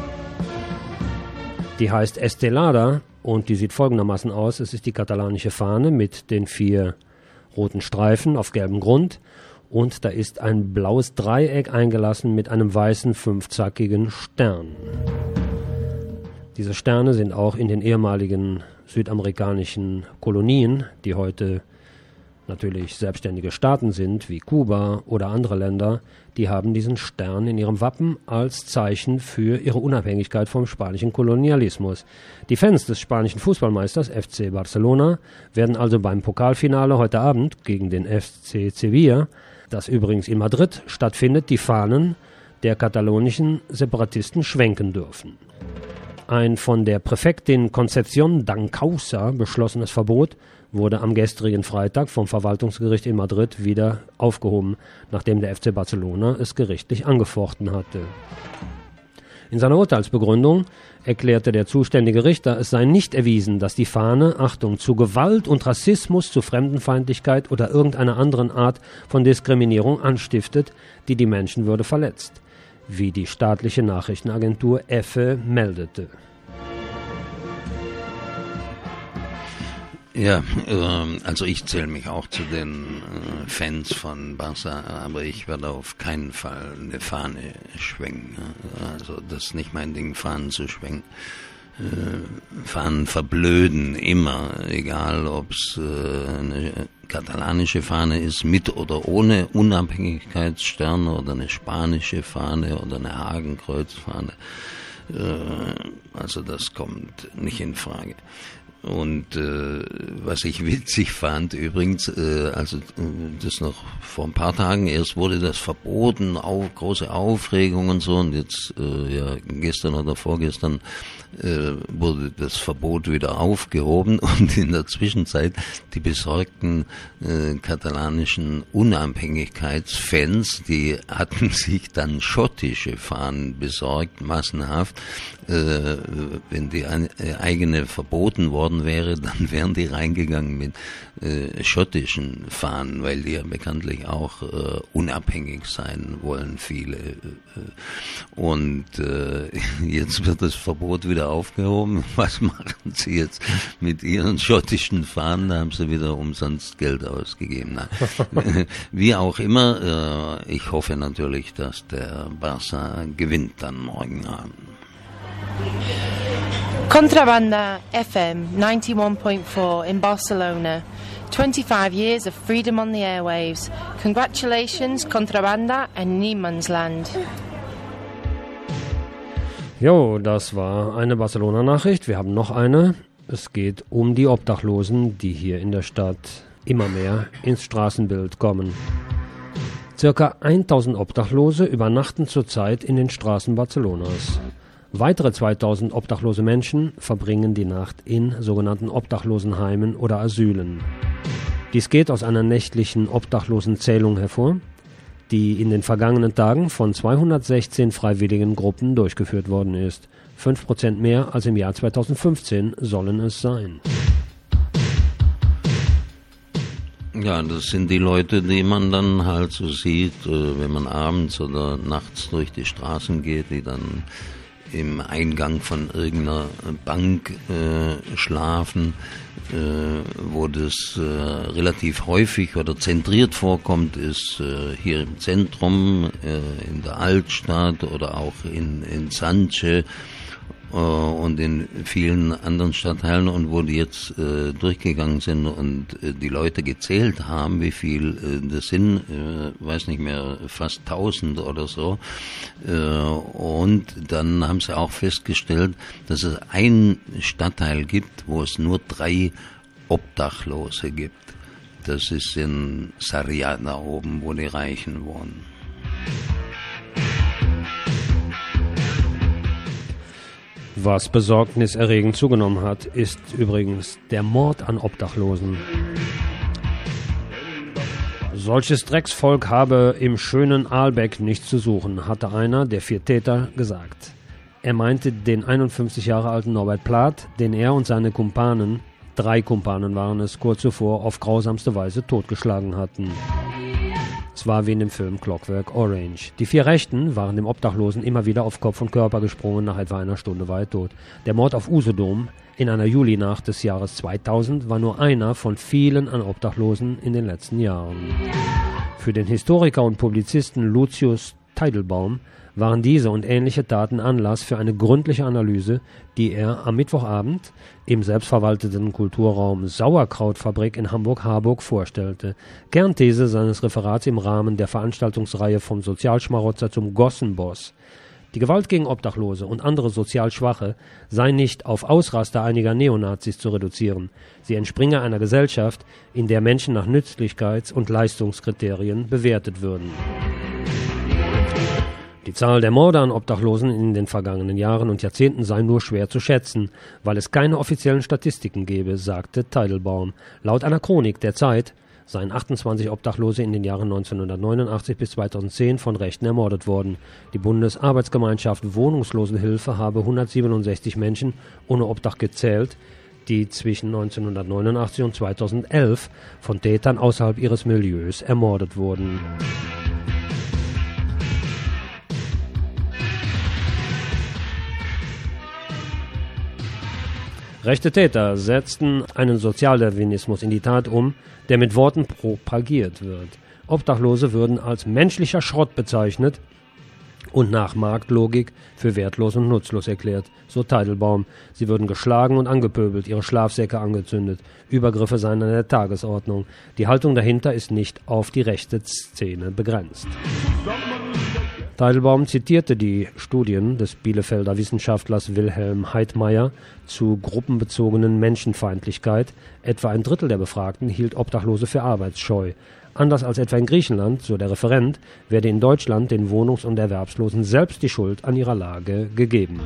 Die heißt Estelada und die sieht folgendermaßen aus. Es ist die katalanische Fahne mit den vier roten Streifen auf gelbem Grund und da ist ein blaues Dreieck eingelassen mit einem weißen fünfzackigen Stern. Diese Sterne sind auch in den ehemaligen südamerikanischen Kolonien, die heute natürlich selbstständige Staaten sind, wie Kuba oder andere Länder, die haben diesen Stern in ihrem Wappen als Zeichen für ihre Unabhängigkeit vom spanischen Kolonialismus. Die Fans des spanischen Fußballmeisters F C Barcelona werden also beim Pokalfinale heute Abend gegen den F C Sevilla, das übrigens in Madrid stattfindet, die Fahnen der katalonischen Separatisten schwenken dürfen. Ein von der Präfektin Concepción Dancausa beschlossenes Verbot wurde am gestrigen Freitag vom Verwaltungsgericht in Madrid wieder aufgehoben, nachdem der F C Barcelona es gerichtlich angefochten hatte. In seiner Urteilsbegründung erklärte der zuständige Richter, es sei nicht erwiesen, dass die Fahne, Achtung, zu Gewalt und Rassismus, zu Fremdenfeindlichkeit oder irgendeiner anderen Art von Diskriminierung anstiftet, die die Menschenwürde verletzt, wie die staatliche Nachrichtenagentur EFE meldete. Ja, äh, also ich zähle mich auch zu den äh, Fans von Barca, aber ich werde auf keinen Fall eine Fahne schwenken. Also das ist nicht mein Ding, Fahnen zu schwenken. Äh, Fahnen verblöden immer, egal ob es äh, eine katalanische Fahne ist, mit oder ohne Unabhängigkeitssterne oder eine spanische Fahne oder eine Hakenkreuzfahne. Äh, also das kommt nicht in Frage. Und äh, was ich witzig fand übrigens, äh, also das noch vor ein paar Tagen erst wurde das verboten, auf, große Aufregung und so, und jetzt äh, ja gestern oder vorgestern äh, wurde das Verbot wieder aufgehoben, und in der Zwischenzeit die besorgten äh, katalanischen Unabhängigkeitsfans, die hatten sich dann schottische Fahnen besorgt, massenhaft. Äh, wenn die ein, äh, eigene verboten worden wäre, dann wären die reingegangen mit äh, schottischen Fahnen, weil die ja bekanntlich auch äh, unabhängig sein wollen, viele. Und äh, jetzt wird das Verbot wieder aufgehoben. Was machen sie jetzt mit ihren schottischen Fahnen? Da haben sie wieder umsonst Geld ausgegeben. Nein. Wie auch immer, äh, ich hoffe natürlich, dass der Barça gewinnt dann morgen Abend. Contrabanda F M ninety-one point four in Barcelona. twenty-five years of freedom on the airwaves. Congratulations, Contrabanda and Niemandsland. Jo, das war eine Barcelona-Nachricht. Wir haben noch eine. Es geht um die Obdachlosen, die hier in der Stadt immer mehr ins Straßenbild kommen. Circa tausend Obdachlose übernachten zurzeit in den Straßen Barcelonas. Weitere zweitausend obdachlose Menschen verbringen die Nacht in sogenannten Obdachlosenheimen oder Asylen. Dies geht aus einer nächtlichen Obdachlosenzählung hervor, die in den vergangenen Tagen von zweihundertsechzehn freiwilligen Gruppen durchgeführt worden ist. fünf Prozent mehr als im Jahr zweitausendfünfzehn sollen es sein. Ja, das sind die Leute, die man dann halt so sieht, wenn man abends oder nachts durch die Straßen geht, die dann im Eingang von irgendeiner Bank äh, schlafen, äh, wo das äh, relativ häufig oder zentriert vorkommt, ist äh, hier im Zentrum, äh, in der Altstadt oder auch in, in Sanche äh, und in vielen anderen Stadtteilen, und wo die jetzt äh, durchgegangen sind und äh, die Leute gezählt haben, wie viel äh, das sind, äh, weiß nicht mehr, fast tausend oder so. Äh, und dann haben sie auch festgestellt, dass es einen Stadtteil gibt, wo es nur drei Obdachlose gibt. Das ist in Sarriá da oben, wo die Reichen wohnen. Was besorgniserregend zugenommen hat, ist übrigens der Mord an Obdachlosen. Solches Drecksvolk habe im schönen Aalbeck nichts zu suchen, hatte einer der vier Täter gesagt. Er meinte den einundfünfzig Jahre alten Norbert Plath, den er und seine Kumpanen, drei Kumpanen waren es, kurz zuvor auf grausamste Weise totgeschlagen hatten. Es war wie in dem Film Clockwork Orange. Die vier Rechten waren dem Obdachlosen immer wieder auf Kopf und Körper gesprungen, nach etwa einer Stunde war er tot. Der Mord auf Usedom in einer Julinacht des Jahres zweitausend war nur einer von vielen an Obdachlosen in den letzten Jahren. Für den Historiker und Publizisten Lucius Teitelbaum waren diese und ähnliche Taten Anlass für eine gründliche Analyse, die er am Mittwochabend im selbstverwalteten Kulturraum Sauerkrautfabrik in Hamburg-Harburg vorstellte. Kernthese seines Referats im Rahmen der Veranstaltungsreihe vom Sozialschmarotzer zum Gossenboss. Die Gewalt gegen Obdachlose und andere sozial Schwache sei nicht auf Ausraster einiger Neonazis zu reduzieren. Sie entspringe einer Gesellschaft, in der Menschen nach Nützlichkeits- und Leistungskriterien bewertet würden. Die Zahl der Morde an Obdachlosen in den vergangenen Jahren und Jahrzehnten sei nur schwer zu schätzen, weil es keine offiziellen Statistiken gebe, sagte Teitelbaum. Laut einer Chronik der Zeit seien achtundzwanzig Obdachlose in den Jahren neunzehnhundertneunundachtzig bis zweitausendzehn von Rechten ermordet worden. Die Bundesarbeitsgemeinschaft Wohnungslosenhilfe habe hundertsiebenundsechzig Menschen ohne Obdach gezählt, die zwischen neunzehnhundertneunundachtzig und zweitausendelf von Tätern außerhalb ihres Milieus ermordet wurden. Rechte Täter setzten einen Sozialdarwinismus in die Tat um, der mit Worten propagiert wird. Obdachlose würden als menschlicher Schrott bezeichnet und nach Marktlogik für wertlos und nutzlos erklärt, so Teitelbaum. Sie würden geschlagen und angepöbelt, ihre Schlafsäcke angezündet. Übergriffe seien an der Tagesordnung. Die Haltung dahinter ist nicht auf die rechte Szene begrenzt. Teitelbaum zitierte die Studien des Bielefelder Wissenschaftlers Wilhelm Heidmeier zu gruppenbezogenen Menschenfeindlichkeit. Etwa ein Drittel der Befragten hielt Obdachlose für arbeitsscheu. Anders als etwa in Griechenland, so der Referent, werde in Deutschland den Wohnungs- und Erwerbslosen selbst die Schuld an ihrer Lage gegeben.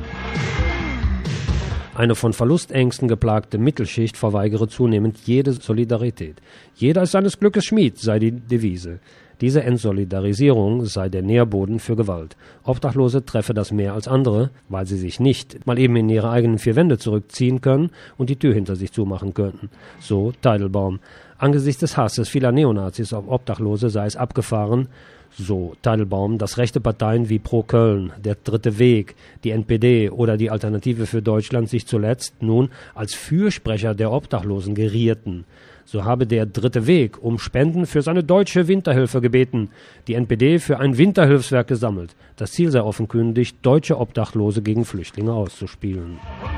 Eine von Verlustängsten geplagte Mittelschicht verweigere zunehmend jede Solidarität. Jeder ist seines Glückes Schmied, sei die Devise. Diese Entsolidarisierung sei der Nährboden für Gewalt. Obdachlose treffe das mehr als andere, weil sie sich nicht mal eben in ihre eigenen vier Wände zurückziehen können und die Tür hinter sich zumachen könnten. So Teitelbaum. Angesichts des Hasses vieler Neonazis auf Obdachlose sei es abgefahren, so Teitelbaum, dass rechte Parteien wie Pro Köln, der Dritte Weg, die N P D oder die Alternative für Deutschland sich zuletzt nun als Fürsprecher der Obdachlosen gerierten. So habe der Dritte Weg um Spenden für seine deutsche Winterhilfe gebeten, die N P D für ein Winterhilfswerk gesammelt. Das Ziel sei offenkundig, deutsche Obdachlose gegen Flüchtlinge auszuspielen.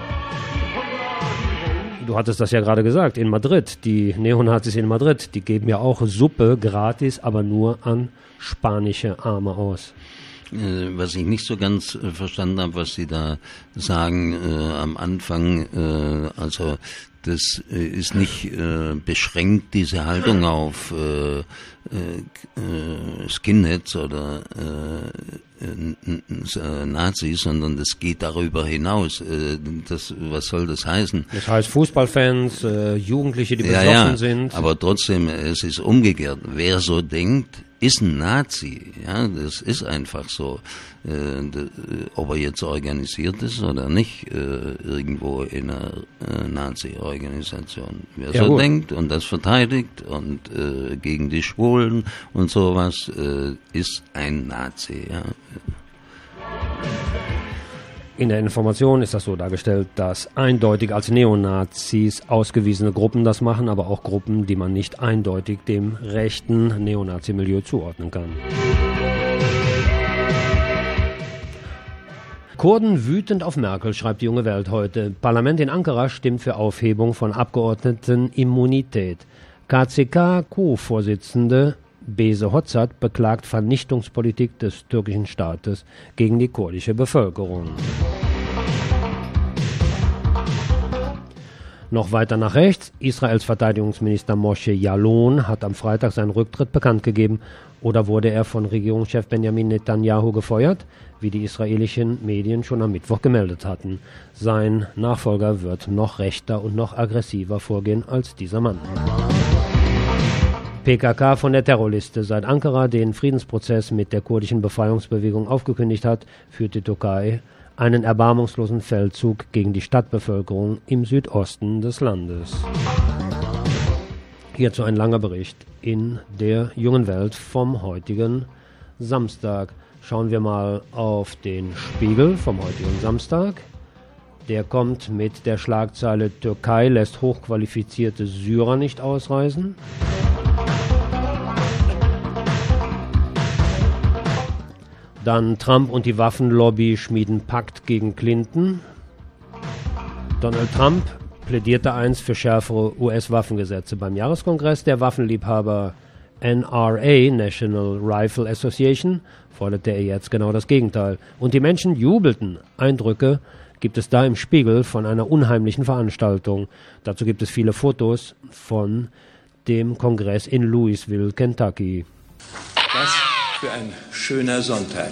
Du hattest das ja gerade gesagt, in Madrid, die Neonazis in Madrid, die geben ja auch Suppe gratis, aber nur an spanische Arme aus. Was ich nicht so ganz äh, verstanden habe, was Sie da sagen äh, am Anfang, äh, also das äh, ist nicht äh, beschränkt, diese Haltung auf äh, äh, Skinheads oder äh, äh, Nazis, sondern das geht darüber hinaus. Äh, das, was soll das heißen? Das heißt Fußballfans, äh, Jugendliche, die betroffen ja, ja, sind. Aber trotzdem, es ist umgekehrt. Wer so denkt, ist ein Nazi, ja, das ist einfach so. Äh, de, ob er jetzt organisiert ist oder nicht, äh, irgendwo in einer äh, Nazi-Organisation. Wer ja, so gut. denkt und das verteidigt und äh, gegen die Schwulen und sowas, äh, ist ein Nazi, ja. In der Information ist das so dargestellt, dass eindeutig als Neonazis ausgewiesene Gruppen das machen, aber auch Gruppen, die man nicht eindeutig dem rechten Neonazi-Milieu zuordnen kann. Kurden wütend auf Merkel, schreibt die Junge Welt heute. Parlament in Ankara stimmt für Aufhebung von Abgeordnetenimmunität. K C K-Co-Vorsitzende Bese Hozzat beklagt Vernichtungspolitik des türkischen Staates gegen die kurdische Bevölkerung. Noch weiter nach rechts. Israels Verteidigungsminister Moshe Yaalon hat am Freitag seinen Rücktritt bekannt gegeben. Oder wurde er von Regierungschef Benjamin Netanyahu gefeuert, wie die israelischen Medien schon am Mittwoch gemeldet hatten. Sein Nachfolger wird noch rechter und noch aggressiver vorgehen als dieser Mann. P K K von der Terrorliste. Seit Ankara den Friedensprozess mit der kurdischen Befreiungsbewegung aufgekündigt hat, führt die Türkei einen erbarmungslosen Feldzug gegen die Stadtbevölkerung im Südosten des Landes. Hierzu ein langer Bericht in der Jungen Welt vom heutigen Samstag. Schauen wir mal auf den Spiegel vom heutigen Samstag. Der kommt mit der Schlagzeile Türkei lässt hochqualifizierte Syrer nicht ausreisen. Dann Trump und die Waffenlobby schmieden Pakt gegen Clinton. Donald Trump plädierte einst für schärfere U S-Waffengesetze. Beim Jahreskongress der Waffenliebhaber N R A, National Rifle Association, forderte er jetzt genau das Gegenteil. Und die Menschen jubelten. Eindrücke gibt es da im Spiegel von einer unheimlichen Veranstaltung. Dazu gibt es viele Fotos von dem Kongress in Louisville, Kentucky. Was für ein schöner Sonntag.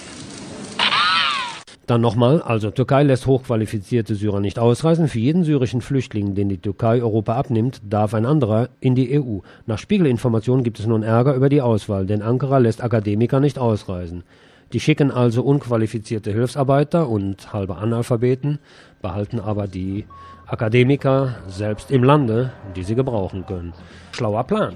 Dann nochmal, also Türkei lässt hochqualifizierte Syrer nicht ausreisen. Für jeden syrischen Flüchtling, den die Türkei Europa abnimmt, darf ein anderer in die E U. Nach Spiegelinformationen gibt es nun Ärger über die Auswahl, denn Ankara lässt Akademiker nicht ausreisen. Die schicken also unqualifizierte Hilfsarbeiter und halbe Analphabeten, behalten aber die Akademiker selbst im Lande, die sie gebrauchen können. Schlauer Plan.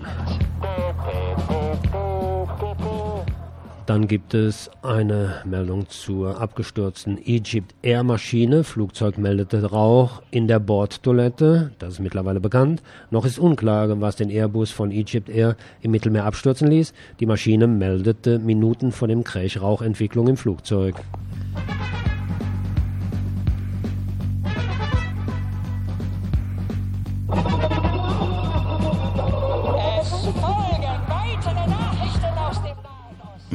Dann gibt es eine Meldung zur abgestürzten Egypt Air Maschine. Flugzeug meldete Rauch in der Bordtoilette. Das ist mittlerweile bekannt. Noch ist unklar, was den Airbus von Egypt Air im Mittelmeer abstürzen ließ. Die Maschine meldete Minuten vor dem Crash Rauchentwicklung im Flugzeug.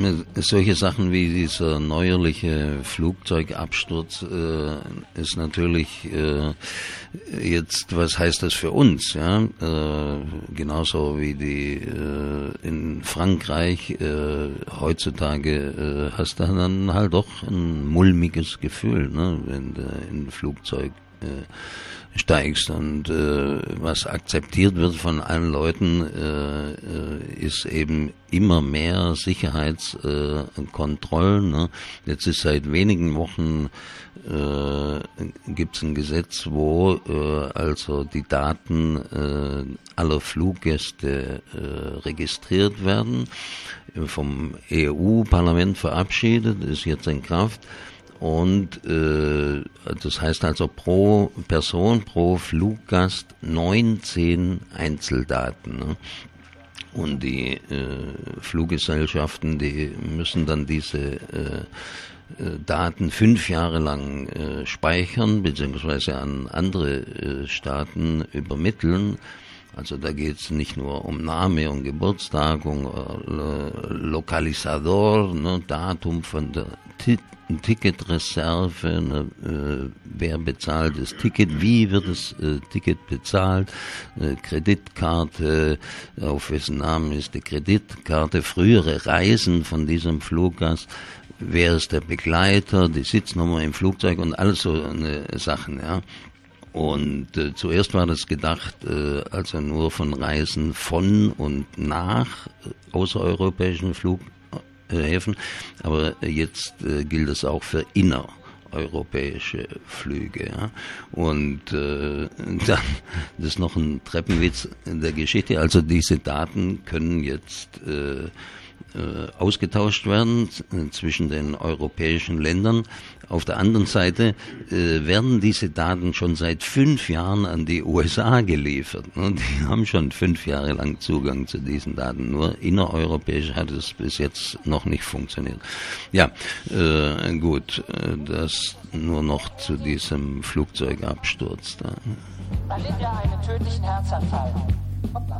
solche Sachen wie dieser neuerliche Flugzeugabsturz äh, ist natürlich äh, jetzt, was heißt das für uns? Ja, äh, genauso wie die äh, in Frankreich äh, heutzutage äh, hast du dann halt doch ein mulmiges Gefühl, ne, wenn du in ein Flugzeug äh, steigst, und äh, was akzeptiert wird von allen Leuten, äh, äh, ist eben immer mehr Sicherheitskontrollen. Äh, ne? Jetzt ist seit wenigen Wochen äh, gibt es ein Gesetz, wo äh, also die Daten äh, aller Fluggäste äh, registriert werden, vom E U-Parlament verabschiedet, ist jetzt in Kraft. Und äh, das heißt also pro Person, pro Fluggast neunzehn Einzeldaten. Ne? Und die äh, Fluggesellschaften, die müssen dann diese äh, Daten fünf Jahre lang äh, speichern, beziehungsweise an andere äh, Staaten übermitteln. Also da geht es nicht nur um Name und Geburtstag und äh, Lokalisador, ne, Datum von der T- Ticketreserve, ne, äh, wer bezahlt das Ticket, wie wird das äh, Ticket bezahlt, äh, Kreditkarte, auf wessen Namen ist die Kreditkarte, frühere Reisen von diesem Fluggast, wer ist der Begleiter, die Sitznummer im Flugzeug und alles so eine Sachen, ja. Und äh, zuerst war das gedacht, äh, also nur von Reisen von und nach äh, außereuropäischen Flughäfen, aber jetzt äh, gilt es auch für innereuropäische Flüge. Ja? Und äh, dann, das ist noch ein Treppenwitz der Geschichte, also diese Daten können jetzt äh, äh, ausgetauscht werden äh, zwischen den europäischen Ländern. Auf der anderen Seite äh, werden diese Daten schon seit fünf Jahren an die U S A geliefert. Und die haben schon fünf Jahre lang Zugang zu diesen Daten. Nur innereuropäisch hat es bis jetzt noch nicht funktioniert. Ja, äh, gut, äh, das nur noch zu diesem Flugzeugabsturz da. Dann litt er einen tödlichen Herzanfall. Hoppla.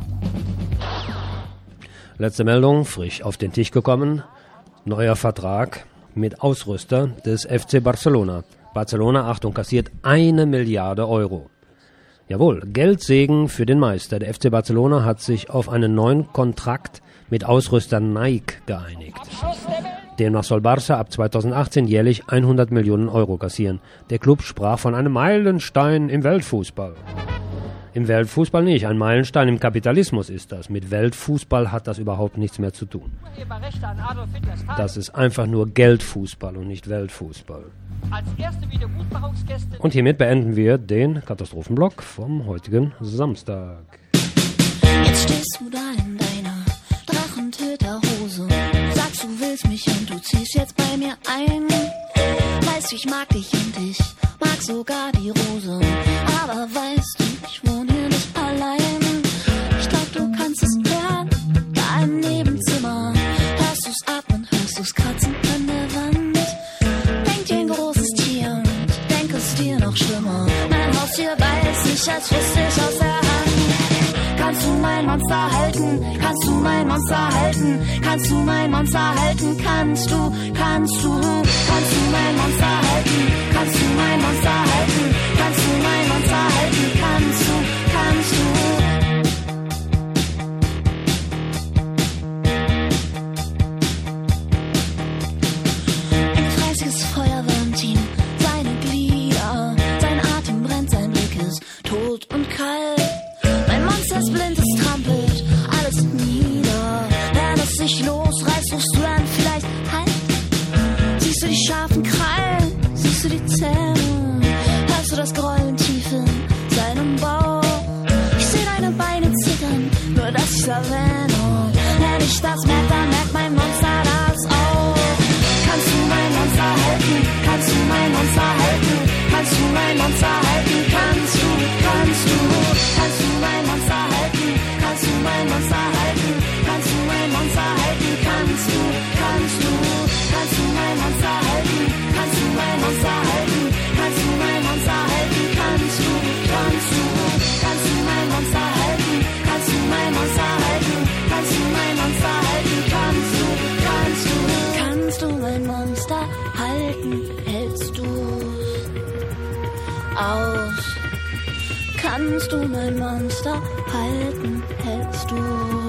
Letzte Meldung, frisch auf den Tisch gekommen. Neuer Vertrag mit Ausrüster des F C Barcelona. Barcelona, Achtung, kassiert eine Milliarde Euro. Jawohl, Geldsegen für den Meister. Der F C Barcelona hat sich auf einen neuen Kontrakt mit Ausrüster Nike geeinigt. Demnach soll Barca ab zweitausendachtzehn jährlich hundert Millionen Euro kassieren. Der Club sprach von einem Meilenstein im Weltfußball. Im Weltfußball nicht, ein Meilenstein im Kapitalismus ist das. Mit Weltfußball hat das überhaupt nichts mehr zu tun. Das ist einfach nur Geldfußball und nicht Weltfußball. Und hiermit beenden wir den Katastrophenblock vom heutigen Samstag. Jetzt stehst du da in deiner Drachentöterhose, sagst du willst mich und du ziehst jetzt bei mir ein. Weißt du, ich mag dich und ich mag sogar die Rose, aber weißt du, ich wohne hier nicht allein. Ich glaub, du kannst es hören, da im Nebenzimmer. Hörst du's atmen, hörst du's kratzen an der Wand. Denk dir ein großes Tier und denk es dir noch schlimmer. Mein Haustier beißt sich, als wüsste ich aus der Hand. Kannst du mein Monster halten? Kannst du mein Monster halten? Kannst du mein Monster halten? Kannst du, kannst du, kannst du mein Monster halten? Kannst du mein Monster halten? Kannst du mein Monster halten? Kannst du, kannst du? Ein fleißiges Feuer wärmt ihn, seine Glieder, sein Atem brennt, sein Blick ist tot und kalt. Mein Monster ist blind, es trampelt alles nieder. Wenn es sich losreißt, rufst du dann vielleicht halt. Siehst du die scharfen Krallen, siehst du die Zähne, hörst du das Grollen tief in seinem Bauch. Ich seh deine Beine zittern, nur dass ich's erwähne. Wenn ich das merk, dann merkt mein Monster das auch. Kannst du mein Monster halten? Kannst du mein Monster halten? Kannst du mein Monster halten? Kannst du, kannst du, kannst du mein Monster halten? Kannst du mein Monster halten? Kannst du mein Monster halten? Kannst du, kannst du, kannst du mein Monster halten? Kannst du mein Monster halten? Kannst du mein Monster halten? Kannst du, kannst du, kannst du mein Monster halten? Kannst du mein Monster halten? Kannst du mein Monster halten? Kannst Monster halten, hältst du's?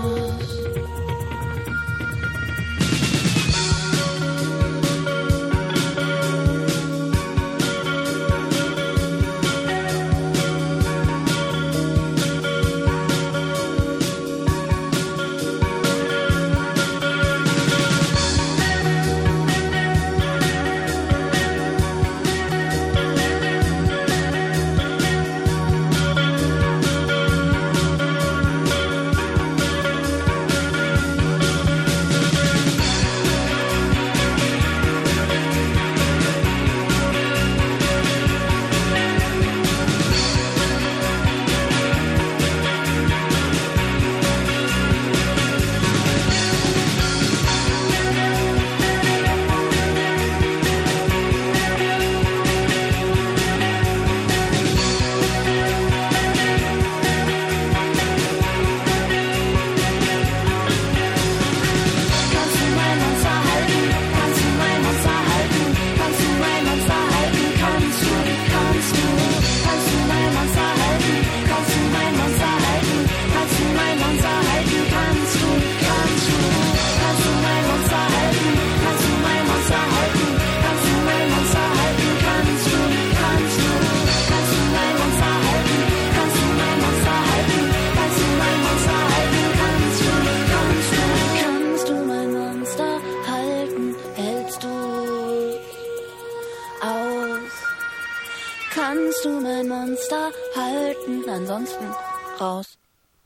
Kannst du mein Monster halten, ansonsten raus.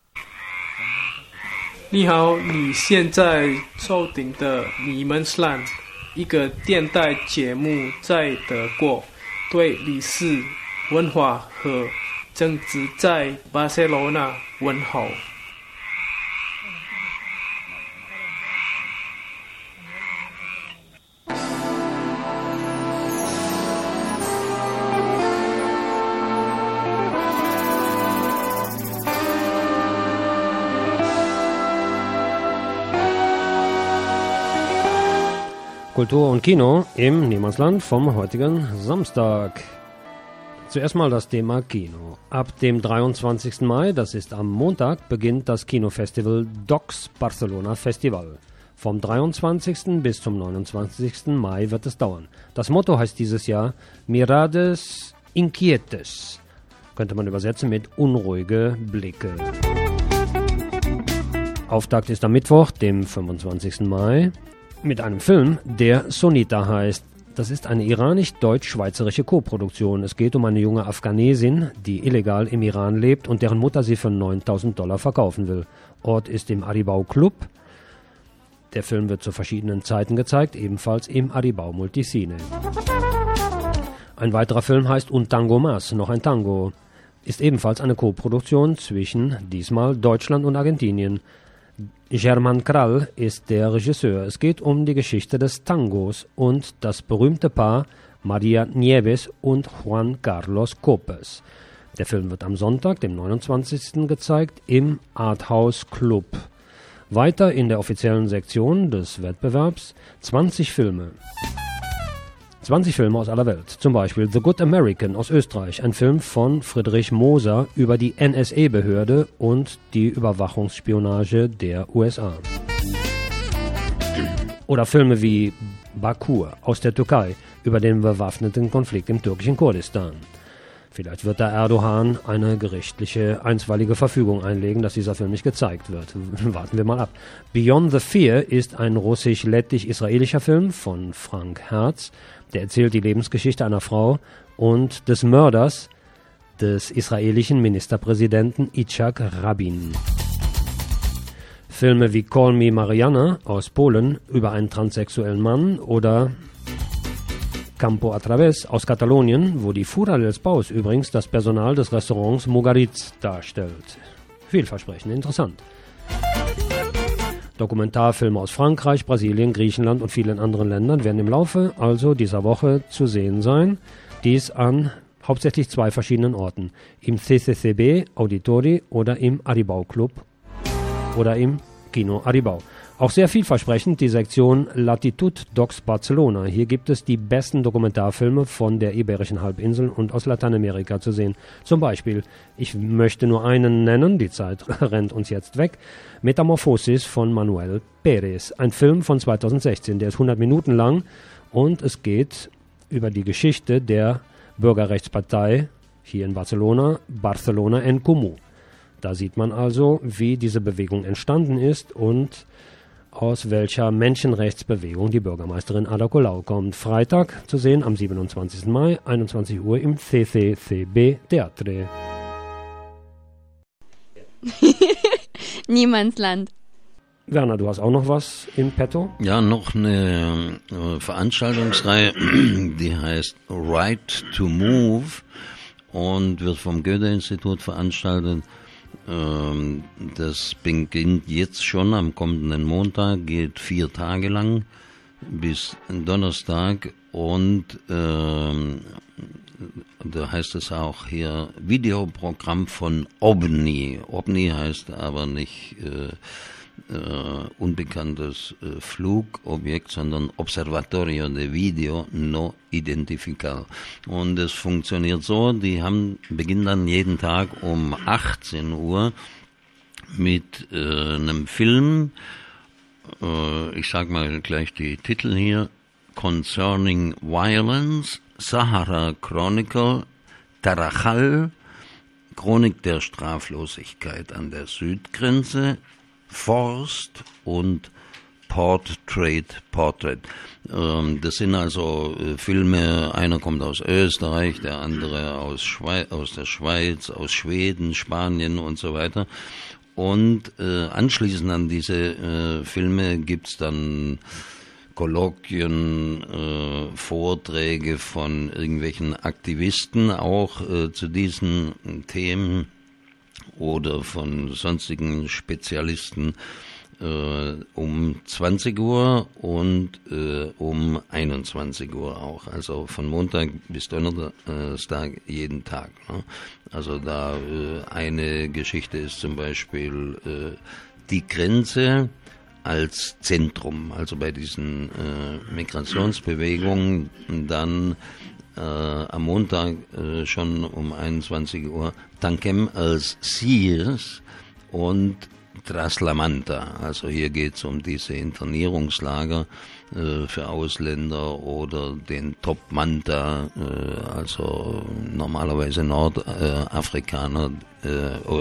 你好，你现在收听的你们slang一个电台节目，在德国对历史文化和政治在巴塞罗那问候。 Kultur und Kino im Niemandsland vom heutigen Samstag. Zuerst mal das Thema Kino. Ab dem dreiundzwanzigsten Mai, das ist am Montag, beginnt das Kinofestival Docs Barcelona Festival. Vom dreiundzwanzigsten bis zum neunundzwanzigsten Mai wird es dauern. Das Motto heißt dieses Jahr Mirades Inquietes. Könnte man übersetzen mit unruhige Blicke. Auftakt ist am Mittwoch, dem fünfundzwanzigsten Mai. Mit einem Film, der Sonita heißt. Das ist eine iranisch-deutsch-schweizerische Koproduktion. Es geht um eine junge Afghanesin, die illegal im Iran lebt und deren Mutter sie für neuntausend Dollar verkaufen will. Ort ist im Aribau Club. Der Film wird zu verschiedenen Zeiten gezeigt, ebenfalls im Aribau Multicine. Ein weiterer Film heißt Un Tango Más, noch ein Tango. Ist ebenfalls eine Koproduktion zwischen diesmal Deutschland und Argentinien. Germán Krall ist der Regisseur. Es geht um die Geschichte des Tangos und das berühmte Paar María Nieves und Juan Carlos Copes. Der Film wird am Sonntag, dem neunundzwanzigsten gezeigt, im Arthouse Club. Weiter in der offiziellen Sektion des Wettbewerbs zwanzig Filme. zwanzig Filme aus aller Welt. Zum Beispiel The Good American aus Österreich, ein Film von Friedrich Moser über die N S A-Behörde und die Überwachungsspionage der U S A. Oder Filme wie Bakur aus der Türkei über den bewaffneten Konflikt im türkischen Kurdistan. Vielleicht wird da Erdogan eine gerichtliche einstweilige Verfügung einlegen, dass dieser Film nicht gezeigt wird. Warten wir mal ab. Beyond the Fear ist ein russisch-lettisch-israelischer Film von Frank Herz. Der erzählt die Lebensgeschichte einer Frau und des Mörders des israelischen Ministerpräsidenten Itzhak Rabin. Filme wie Call Me Mariana aus Polen über einen transsexuellen Mann oder Campo a Través aus Katalonien, wo die Fura dels Paus übrigens das Personal des Restaurants Mugaritz darstellt. Vielversprechend, interessant. Dokumentarfilme aus Frankreich, Brasilien, Griechenland und vielen anderen Ländern werden im Laufe also dieser Woche zu sehen sein. Dies an hauptsächlich zwei verschiedenen Orten. Im C C C B Auditori oder im Aribau Club oder im Kino Aribau. Auch sehr vielversprechend die Sektion Latitude Docs Barcelona. Hier gibt es die besten Dokumentarfilme von der Iberischen Halbinsel und aus Lateinamerika zu sehen. Zum Beispiel, ich möchte nur einen nennen, die Zeit rennt uns jetzt weg, Metamorphosis von Manuel Pérez. Ein Film von zweitausendsechzehn, der ist hundert Minuten lang und es geht über die Geschichte der Bürgerrechtspartei hier in Barcelona, Barcelona en Comú. Da sieht man also, wie diese Bewegung entstanden ist und aus welcher Menschenrechtsbewegung die Bürgermeisterin Ada Colau kommt. Freitag zu sehen am siebenundzwanzigsten Mai, einundzwanzig Uhr im C C C B Teatre. Niemandsland. Werner, du hast auch noch was im Petto? Ja, noch eine äh, Veranstaltungsreihe, die heißt Right to Move und wird vom Goethe-Institut veranstaltet. Das beginnt jetzt schon am kommenden Montag, geht vier Tage lang bis Donnerstag und ähm, da heißt es auch hier Videoprogramm von OVNI. OVNI heißt aber nicht äh, äh, unbekanntes äh, Flugobjekt, sondern Observatorio de Video No Identificado. Und es funktioniert so, die haben beginnen dann jeden Tag um achtzehn Uhr mit äh, einem Film, äh, ich sag mal gleich die Titel hier, Concerning Violence, Sahara Chronicle, Tarajal, Chronik der Straflosigkeit an der Südgrenze, Forst und Portrait, Portrait. Ähm, das sind also äh, Filme, einer kommt aus Österreich, der andere aus, Schweiz, aus der Schweiz, aus Schweden, Spanien und so weiter. Und äh, anschließend an diese äh, Filme gibt's dann Kolloquien, äh, Vorträge von irgendwelchen Aktivisten auch äh, zu diesen Themen oder von sonstigen Spezialisten äh, um zwanzig Uhr und äh, um einundzwanzig Uhr auch. Also von Montag bis Donnerstag jeden Tag. Ne? Also da äh, eine Geschichte ist zum Beispiel äh, die Grenze als Zentrum, also bei diesen äh, Migrationsbewegungen, dann äh, am Montag äh, schon um einundzwanzig Uhr Tanquem als Siers und Traslamanta. Also hier geht es um diese Internierungslager äh, für Ausländer oder den Top Manta, äh, also normalerweise Nordafrikaner, äh, äh,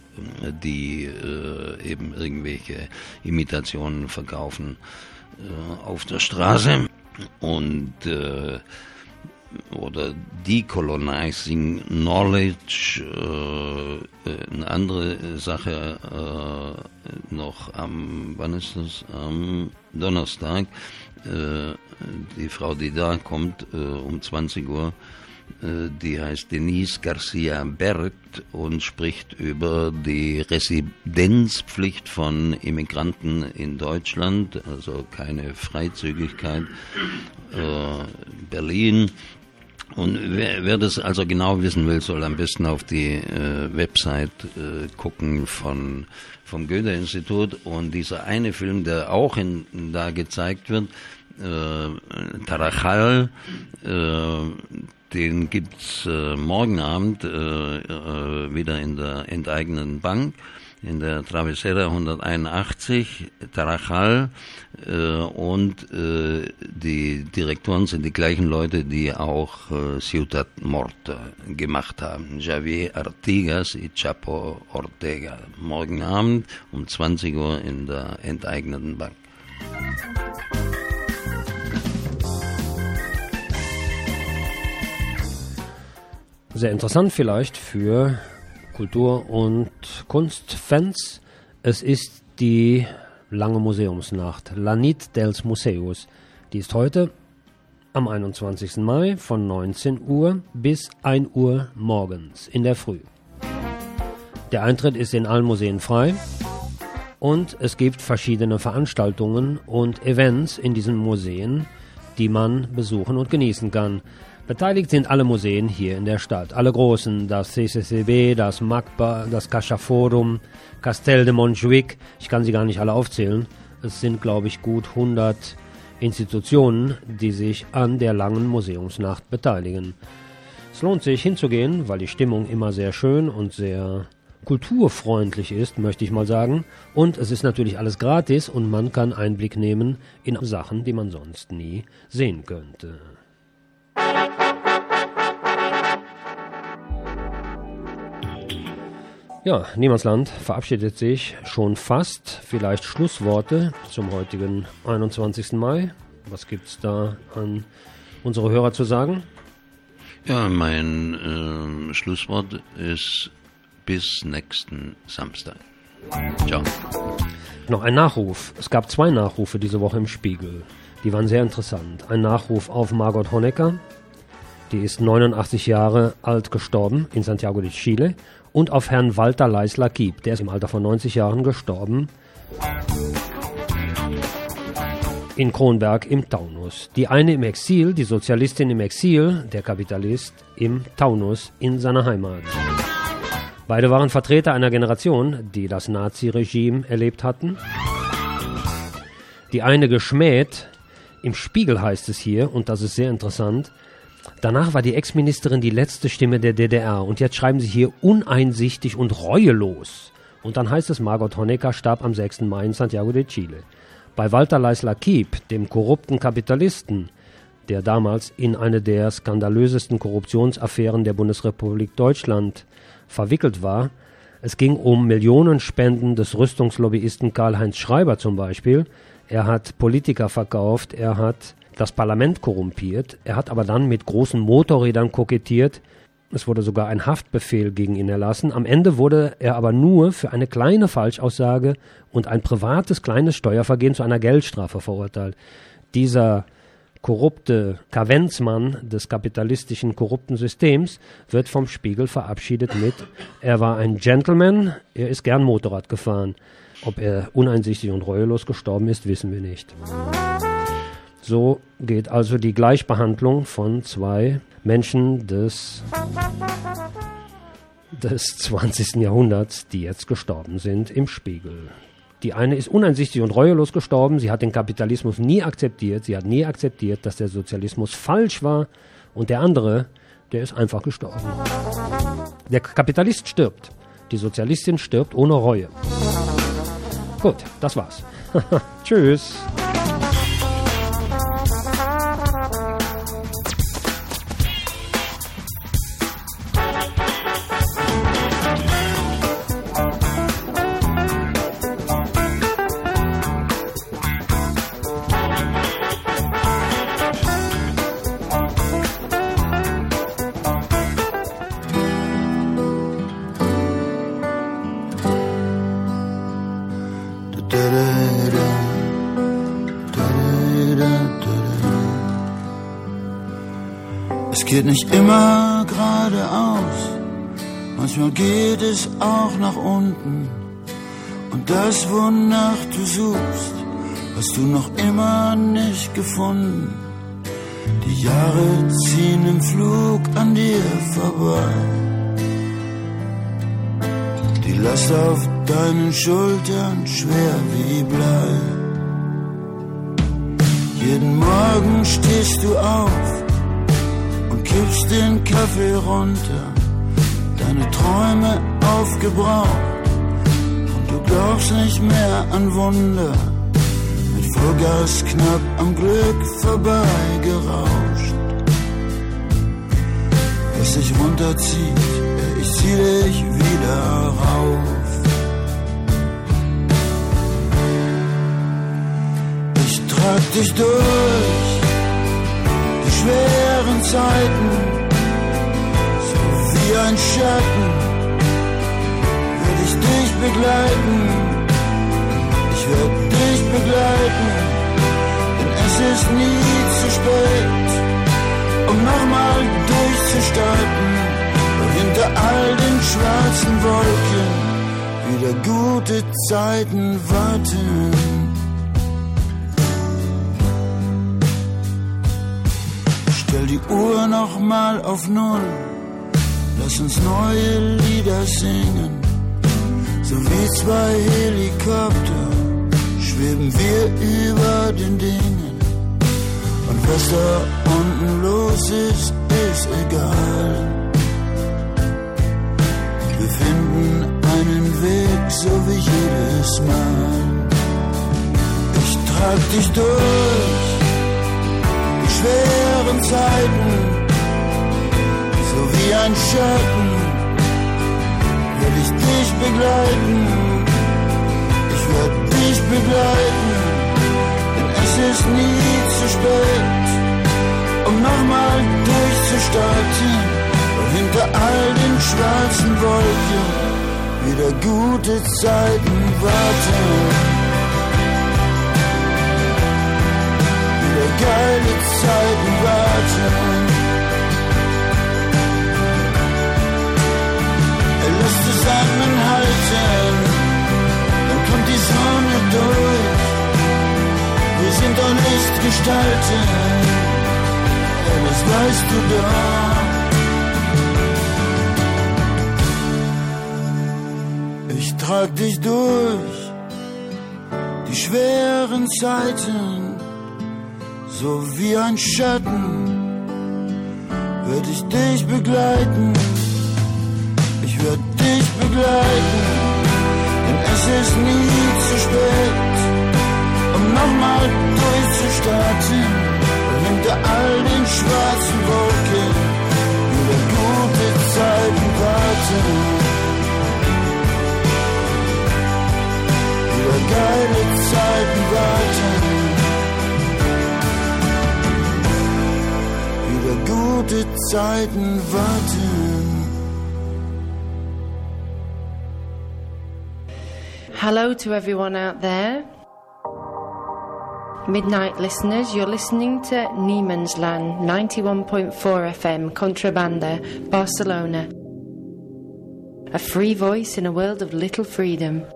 die äh, eben irgendwelche Imitationen verkaufen äh, auf der Straße und äh, oder Decolonizing Knowledge, äh, eine andere Sache äh, noch am, wann ist das? Am Donnerstag. Äh, die Frau, die da kommt, äh, um zwanzig Uhr, äh, die heißt Denise Garcia Bert und spricht über die Residenzpflicht von Immigranten in Deutschland, also keine Freizügigkeit. Äh, Berlin. Und wer, wer das also genau wissen will, soll am besten auf die äh, Website äh, gucken von vom Goethe-Institut. Und dieser eine Film, der auch in, da gezeigt wird, äh, Tarajal, äh, den gibt's äh, morgen Abend äh, äh, wieder in der enteigneten Bank, in der Travesera hunderteinundachtzig, Tarajal, äh, und äh, die Direktoren sind die gleichen Leute, die auch äh, Ciutat Morta gemacht haben. Javier Artigas y Chapo Ortega. Morgen Abend um zwanzig Uhr in der enteigneten Bank. Sehr interessant vielleicht für Kultur- und Kunstfans. Es ist die lange Museumsnacht, La Nit dels Museus. Die ist heute am einundzwanzigsten Mai von neunzehn Uhr bis ein Uhr morgens in der Früh. Der Eintritt ist in allen Museen frei und es gibt verschiedene Veranstaltungen und Events in diesen Museen, die man besuchen und genießen kann. Beteiligt sind alle Museen hier in der Stadt, alle großen, das C C C B, das MACBA, das CaixaForum, Castel de Montjuïc, ich kann sie gar nicht alle aufzählen, Es sind, glaube ich, gut hundert Institutionen, die sich an der langen Museumsnacht beteiligen. Es lohnt sich hinzugehen, weil die Stimmung immer sehr schön und sehr kulturfreundlich ist, möchte ich mal sagen. Und es ist natürlich alles gratis und man kann Einblick nehmen in Sachen, die man sonst nie sehen könnte. Ja, Niemandsland verabschiedet sich schon fast. Vielleicht Schlussworte zum heutigen einundzwanzigsten Mai. Was gibt's da an unsere Hörer zu sagen? Ja, mein äh, Schlusswort ist bis nächsten Samstag. Ciao. Noch ein Nachruf. Es gab zwei Nachrufe diese Woche im Spiegel. Die waren sehr interessant. Ein Nachruf auf Margot Honecker. Die ist neunundachtzig Jahre alt gestorben in Santiago de Chile. Und auf Herrn Walter Leisler-Kiep. Der ist im Alter von neunzig Jahren gestorben. In Kronberg im Taunus. Die eine im Exil, die Sozialistin im Exil, der Kapitalist im Taunus in seiner Heimat. Beide waren Vertreter einer Generation, die das Naziregime erlebt hatten. Die eine geschmäht, im Spiegel heißt es hier, und das ist sehr interessant, danach war die Ex-Ministerin die letzte Stimme der D D R und jetzt schreiben sie hier uneinsichtig und reuelos. Und dann heißt es, Margot Honecker starb am sechsten Mai in Santiago de Chile. Bei Walter Leisler-Kiep, dem korrupten Kapitalisten, der damals in eine der skandalösesten Korruptionsaffären der Bundesrepublik Deutschland verwickelt war. Es ging um Millionenspenden des Rüstungslobbyisten Karl-Heinz Schreiber zum Beispiel. Er hat Politiker verkauft, er hat das Parlament korrumpiert, er hat aber dann mit großen Motorrädern kokettiert. Es wurde sogar ein Haftbefehl gegen ihn erlassen. Am Ende wurde er aber nur für eine kleine Falschaussage und ein privates kleines Steuervergehen zu einer Geldstrafe verurteilt. Dieser korrupte Kavenzmann des kapitalistischen korrupten Systems wird vom Spiegel verabschiedet mit: Er war ein Gentleman, er ist gern Motorrad gefahren. Ob er uneinsichtig und reuelos gestorben ist, wissen wir nicht. So geht also die Gleichbehandlung von zwei Menschen des, des zwanzigsten Jahrhunderts, die jetzt gestorben sind, im Spiegel. Die eine ist uneinsichtig und reuelos gestorben, sie hat den Kapitalismus nie akzeptiert, sie hat nie akzeptiert, dass der Sozialismus falsch war, und der andere, der ist einfach gestorben. Der Kapitalist stirbt, die Sozialistin stirbt ohne Reue. Gut, das war's. Tschüss. Es geht nicht immer geradeaus, manchmal geht es auch nach unten. Und das, wonach du suchst, hast du noch immer nicht gefunden. Die Jahre ziehen im Flug an dir vorbei. Die Last auf deinen Schultern schwer wie Blei. Jeden Morgen stehst du auf und kippst den Kaffee runter. Deine Träume aufgebraucht und du glaubst nicht mehr an Wunder. Mit Vollgas knapp am Glück vorbeigerauscht. Was dich runterzieht, ich zieh dich wieder rauf. Ich trag dich durch die schweren Zeiten, so wie ein Schatten werd ich dich begleiten. Ich werd dich begleiten, denn es ist nie zu spät, um nochmal durchzustarten. Hinter all den schwarzen Wolken wieder gute Zeiten warten. Stell die Uhr noch mal auf Null, lass uns neue Lieder singen, so wie zwei Helikopter schweben wir über den Dingen. Und was da unten los ist, ist egal. Wir finden einen Weg, so wie jedes Mal. Ich trag dich durch die schweren Zeiten, so wie ein Schatten, will ich dich begleiten. Ich werde dich begleiten, denn es ist nie zu spät, um nochmal durchzustarten und hinter all den schwarzen Wolken wieder gute Zeiten warten. Wieder geile Zeiten warten. Lass zusammenhalten, dann kommt die Sonne durch. Wir sind doch nicht gestalten, ja, das weißt du doch. Ich trag dich durch die schweren Zeiten, so wie ein Schatten, werd ich dich begleiten. Ich werd dich begleiten, denn es ist nie zu spät, um nochmal durchzustarten. Und hinter all den schwarzen Wolken wieder gute Zeiten warten. Wieder geile Zeiten warten. Wieder gute Zeiten warten. Hello to everyone out there. Midnight listeners, you're listening to Niemandsland, ninety-one point four F M, Contrabanda, Barcelona. A free voice in a world of little freedom.